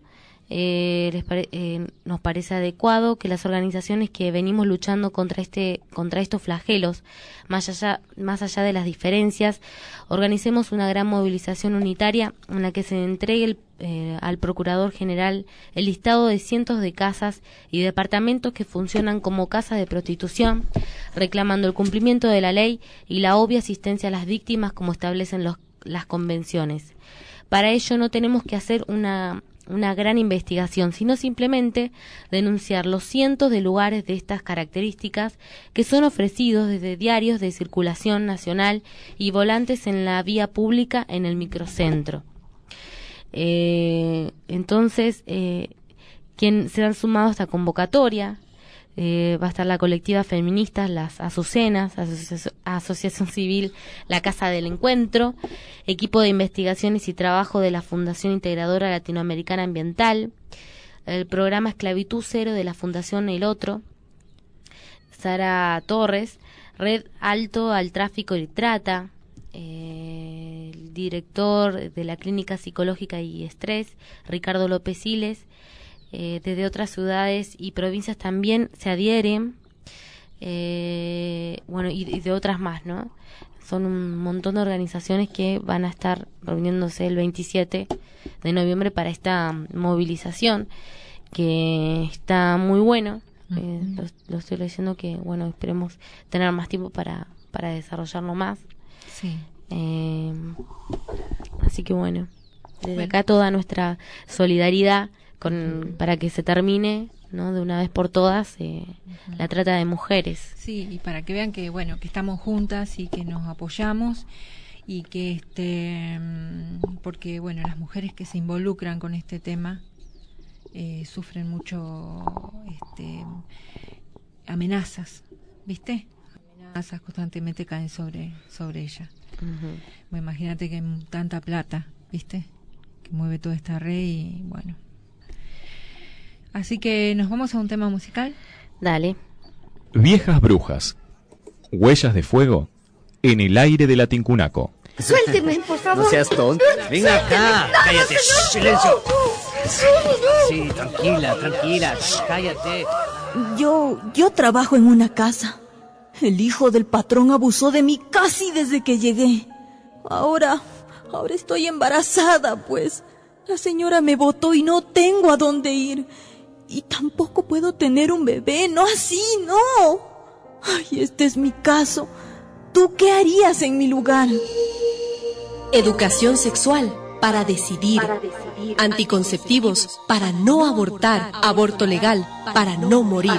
nos parece adecuado que las organizaciones que venimos luchando contra estos flagelos, más allá de las diferencias, organicemos una gran movilización unitaria en la que se entregue al Procurador General el listado de cientos de casas y departamentos que funcionan como casas de prostitución, reclamando el cumplimiento de la ley y la obvia asistencia a las víctimas como establecen las convenciones. Para ello no tenemos que hacer una gran investigación, sino simplemente denunciar los cientos de lugares de estas características que son ofrecidos desde diarios de circulación nacional y volantes en la vía pública en el microcentro. Entonces, quien se han sumado a esta convocatoria, va a estar la colectiva feministas, las Azucenas, Asociación Civil La Casa del Encuentro, equipo de investigaciones y trabajo de la Fundación Integradora Latinoamericana Ambiental, el programa Esclavitud Cero de la Fundación El Otro, Sara Torres, Red Alto al Tráfico y Trata, el director de la Clínica Psicológica y Estrés, Ricardo López Siles. Desde otras ciudades y provincias también se adhieren, y de otras más, ¿no? Son un montón de organizaciones que van a estar reuniéndose el 27 de noviembre para esta movilización, que está muy bueno. Lo estoy leyendo, que bueno, esperemos tener más tiempo para desarrollarlo más. Sí. Así que bueno, desde acá toda nuestra solidaridad para que se termine, ¿no?, de una vez por todas la trata de mujeres. Sí, y para que vean que bueno, que estamos juntas y que nos apoyamos y que porque bueno, las mujeres que se involucran con este tema sufren mucho amenazas, ¿viste? Amenazas constantemente caen sobre ella. Bueno, imagínate que hay tanta plata, ¿viste?, que mueve toda esta red y bueno. Así que nos vamos a un tema musical. Dale. Viejas brujas. Huellas de fuego en el aire de la Tincunaco. Suélteme, por favor. No seas tonta. Ven acá. No, cállate. no, Silencio. Sí, tranquila. Cállate. Yo trabajo en una casa. El hijo del patrón abusó de mí casi desde que llegué. Ahora estoy embarazada, pues. La señora me botó y no tengo a dónde ir. Y tampoco puedo tener un bebé, no así, no. Ay, este es mi caso. ¿Tú qué harías en mi lugar? Educación sexual para decidir. Anticonceptivos para no abortar. Aborto legal para no morir.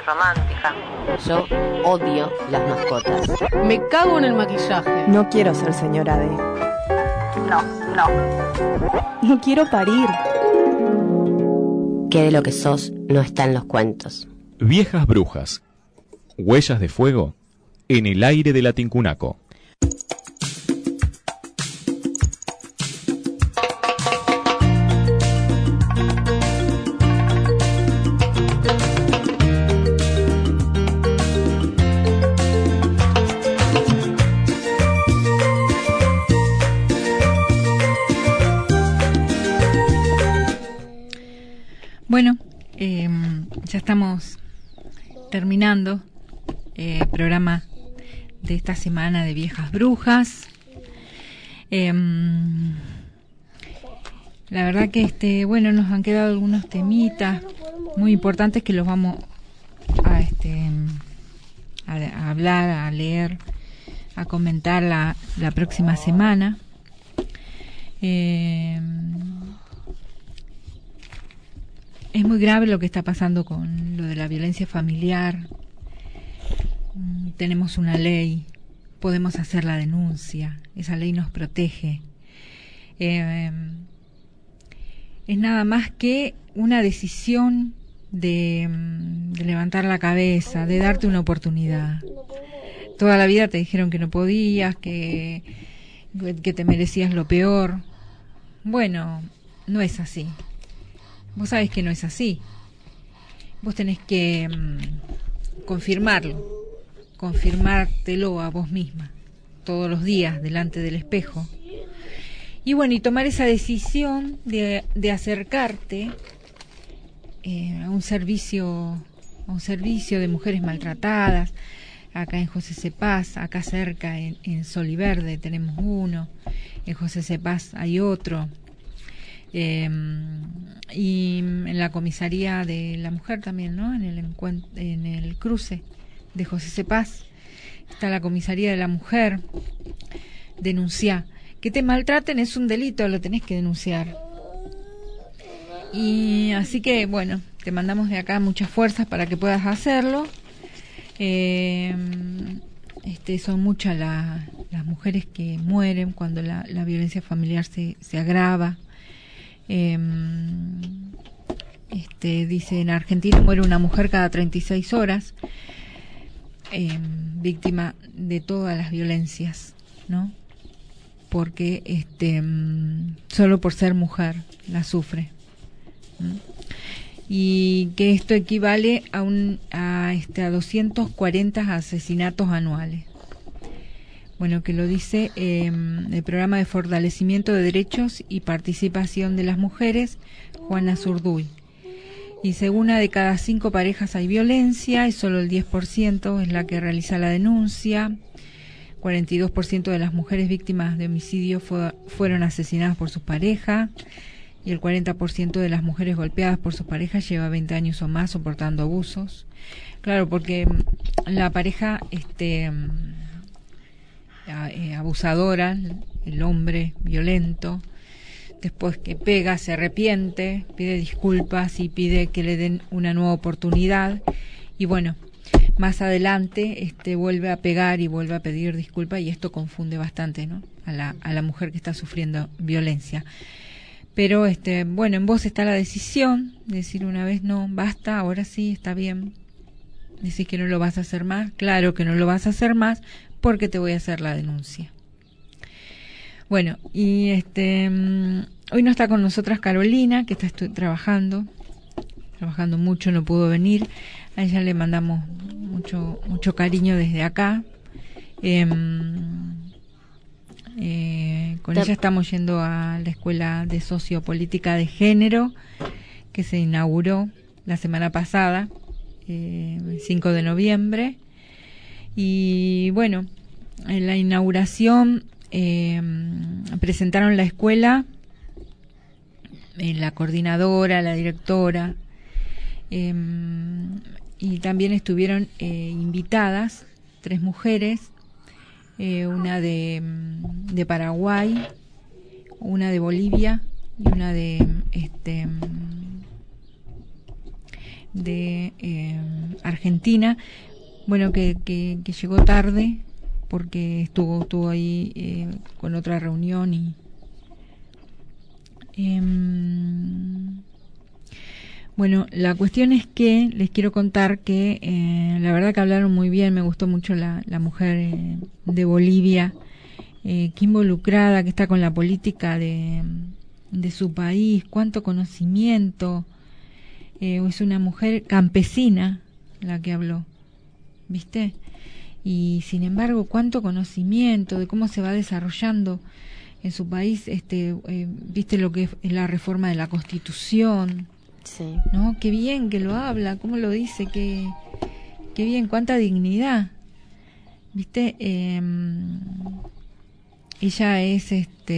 romántica. Yo odio las mascotas. Me cago en el maquillaje. No quiero ser señora D. No. No quiero parir. ¿Qué de lo que sos no está en los cuentos? Viejas brujas. Huellas de fuego en el aire de la Tincunaco. Bueno, ya estamos terminando el programa de esta semana de Viejas Brujas. La verdad que bueno, nos han quedado algunos temitas muy importantes que los vamos a hablar, a leer, a comentar la próxima semana. Es muy grave lo que está pasando con lo de la violencia familiar. Tenemos una ley, podemos hacer la denuncia, esa ley nos protege. Es nada más que una decisión de levantar la cabeza, de darte una oportunidad. Toda la vida te dijeron que no podías, que te merecías lo peor. Bueno, no es así. Vos sabés que no es así. Vos tenés que confirmártelo a vos misma todos los días delante del espejo. Y bueno, y tomar esa decisión de acercarte a un servicio de mujeres maltratadas. Acá en José Cepaz, acá cerca en Soliverde tenemos uno, en José Cepaz hay otro. Y en la comisaría de la mujer también, ¿no? En el cruce de José Cepaz está la comisaría de la mujer. Denunciá. Que te maltraten es un delito, lo tenés que denunciar. Y así que bueno, te mandamos de acá muchas fuerzas para que puedas hacerlo. Son muchas las mujeres que mueren cuando la violencia familiar se agrava. Dice, en Argentina muere una mujer cada 36 horas víctima de todas las violencias, ¿no? Porque solo por ser mujer la sufre. Y que esto equivale a 240 asesinatos anuales. Bueno, que lo dice el programa de fortalecimiento de derechos y participación de las mujeres, Juana Zurduy. Dice, 1 de cada 5 parejas hay violencia y solo el 10% es la que realiza la denuncia. 42% de las mujeres víctimas de homicidio fueron asesinadas por sus parejas y el 40% de las mujeres golpeadas por sus parejas lleva 20 años o más soportando abusos. Claro, porque la pareja abusadora, el hombre violento, después que pega, se arrepiente, pide disculpas y pide que le den una nueva oportunidad. Y bueno, más adelante vuelve a pegar y vuelve a pedir disculpas, y esto confunde bastante, ¿no? a la mujer que está sufriendo violencia. Pero bueno, en vos está la decisión de decir una vez no, basta, ahora sí, está bien. Decís que no lo vas a hacer más, claro que no lo vas a hacer más, porque te voy a hacer la denuncia. Bueno, y hoy no está con nosotras Carolina, que está trabajando mucho, no pudo venir. A ella le mandamos mucho cariño desde acá. Con ella estamos yendo a la Escuela de Sociopolítica de Género, que se inauguró la semana pasada, el 5 de noviembre. Y bueno, en la inauguración presentaron la escuela, la coordinadora, la directora, y también estuvieron invitadas 3 mujeres, una de Paraguay, una de Bolivia y una de de Argentina, bueno, que llegó tarde porque estuvo ahí con otra reunión y bueno, la cuestión es que les quiero contar que la verdad que hablaron muy bien, me gustó mucho la mujer de Bolivia, que involucrada, que está con la política de su país, cuánto conocimiento, es una mujer campesina la que habló, ¿viste? Y sin embargo, cuánto conocimiento de cómo se va desarrollando en su país, ¿viste lo que es la reforma de la Constitución? Sí. ¿No? Qué bien que lo habla, cómo lo dice, qué bien, cuánta dignidad, ¿viste? Ella es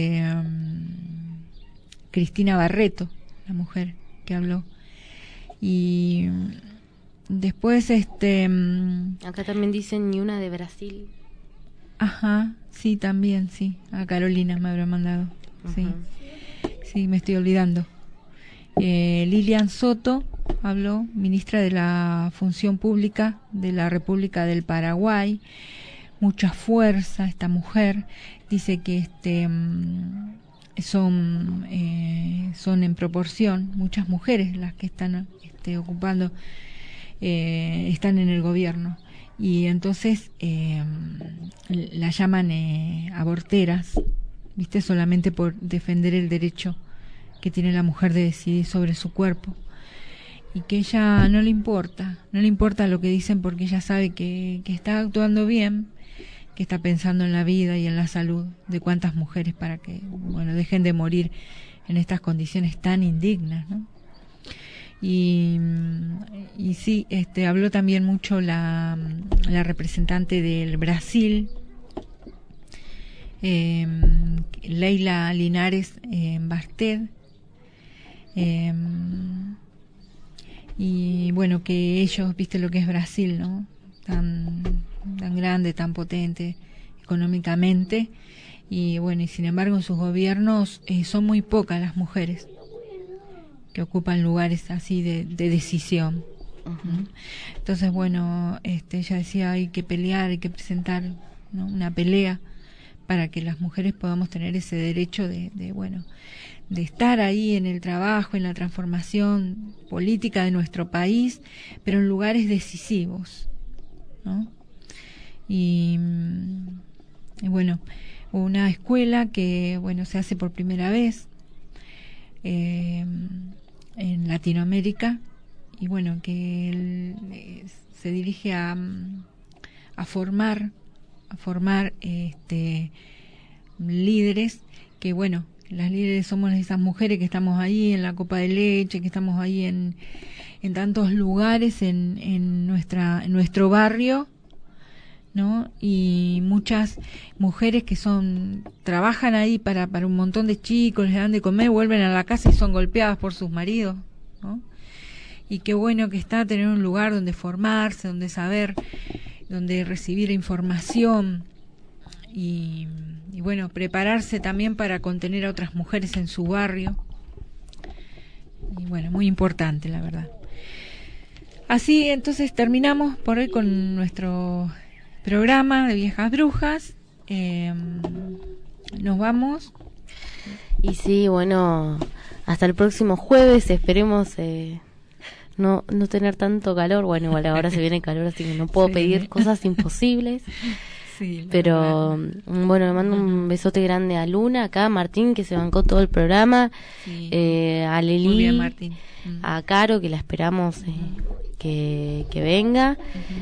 Cristina Barreto, la mujer que habló. Y después acá también dicen ni una de Brasil. Ajá, sí, también, sí. A Carolina me habrá mandado. Sí. Sí, me estoy olvidando. Lilian Soto habló, ministra de la Función Pública de la República del Paraguay. Mucha fuerza esta mujer. Dice que son en proporción muchas mujeres las que están ocupando, están en el gobierno. Y entonces la llaman aborteras, ¿viste? Solamente por defender el derecho que tiene la mujer de decidir sobre su cuerpo, y que ella no le importa lo que dicen, porque ella sabe que está actuando bien, que está pensando en la vida y en la salud de cuántas mujeres, para que, bueno, dejen de morir en estas condiciones tan indignas, ¿no? Y sí, habló también mucho la representante del Brasil, Leila Linares Basted, y bueno, que ellos, viste lo que es Brasil, ¿no? Tan grande, tan potente económicamente, y bueno, y sin embargo en sus gobiernos son muy pocas las mujeres que ocupan lugares así de decisión. Entonces, bueno, ella decía, hay que pelear, hay que presentar, ¿no?, una pelea para que las mujeres podamos tener ese derecho de estar ahí en el trabajo, en la transformación política de nuestro país, pero en lugares decisivos, ¿no? Y bueno, una escuela que, bueno, se hace por primera vez en Latinoamérica, y bueno, que se dirige a formar líderes, que bueno, las líderes somos esas mujeres que estamos ahí en la copa de leche, que estamos ahí en tantos lugares en nuestro barrio, ¿no? Y muchas mujeres que trabajan ahí para un montón de chicos, les dan de comer, vuelven a la casa y son golpeadas por sus maridos, ¿no? Y qué bueno que está tener un lugar donde formarse, donde saber, donde recibir información y bueno, prepararse también para contener a otras mujeres en su barrio. Y bueno, muy importante, la verdad. Así, entonces terminamos por hoy con nuestro programa de Viejas Brujas. Nos vamos. Y sí, bueno, hasta el próximo jueves. Esperemos no tener tanto calor. Bueno, igual ahora se viene calor, así que no puedo pedir cosas imposibles. Sí, pero bueno, le mando un besote grande a Luna, acá, a Martín, que se bancó todo el programa, a Leli, muy bien, Martín. A Caro, que la esperamos que venga,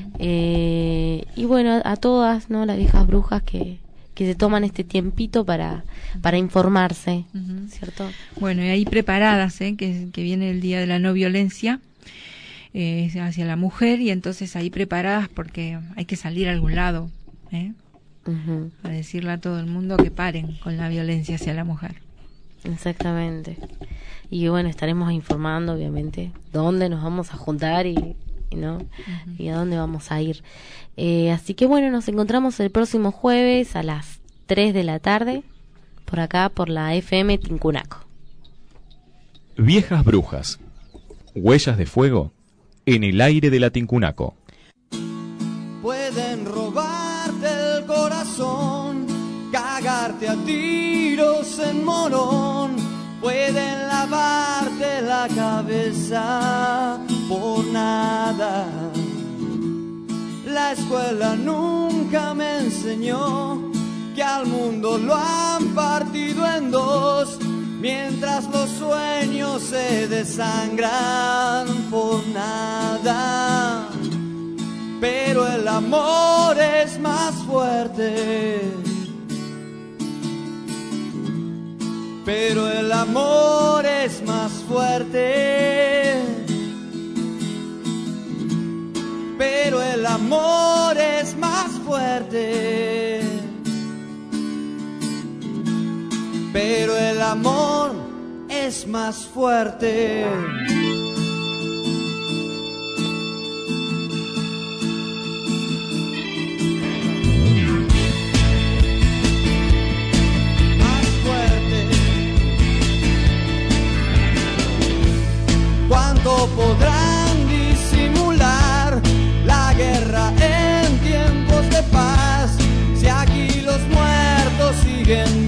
y bueno, a todas, ¿no?, las viejas brujas que se toman este tiempito para informarse, ¿cierto? Bueno, y ahí preparadas, que viene el Día de la No Violencia hacia la mujer, y entonces ahí preparadas, porque hay que salir a algún lado, a decirle a todo el mundo que paren con la violencia hacia la mujer. Exactamente. Y bueno, estaremos informando, obviamente, dónde nos vamos a juntar y y a dónde vamos a ir. Así que bueno, nos encontramos el próximo jueves a las 3 de la tarde, por acá, por la FM Tincunaco. Viejas Brujas, Huellas de Fuego en el aire de la Tincunaco. Pueden robarte el corazón, cagarte a tiros en Morón, pueden lavarte la cabeza por nada. La escuela nunca me enseñó que al mundo lo han partido en dos, mientras los sueños se desangran por nada. Pero el amor es más fuerte. Pero el amor es más fuerte. Pero el amor es más fuerte. Pero el amor es más fuerte. ¿Cuánto podrán disimular la guerra en tiempos de paz? Si aquí los muertos siguen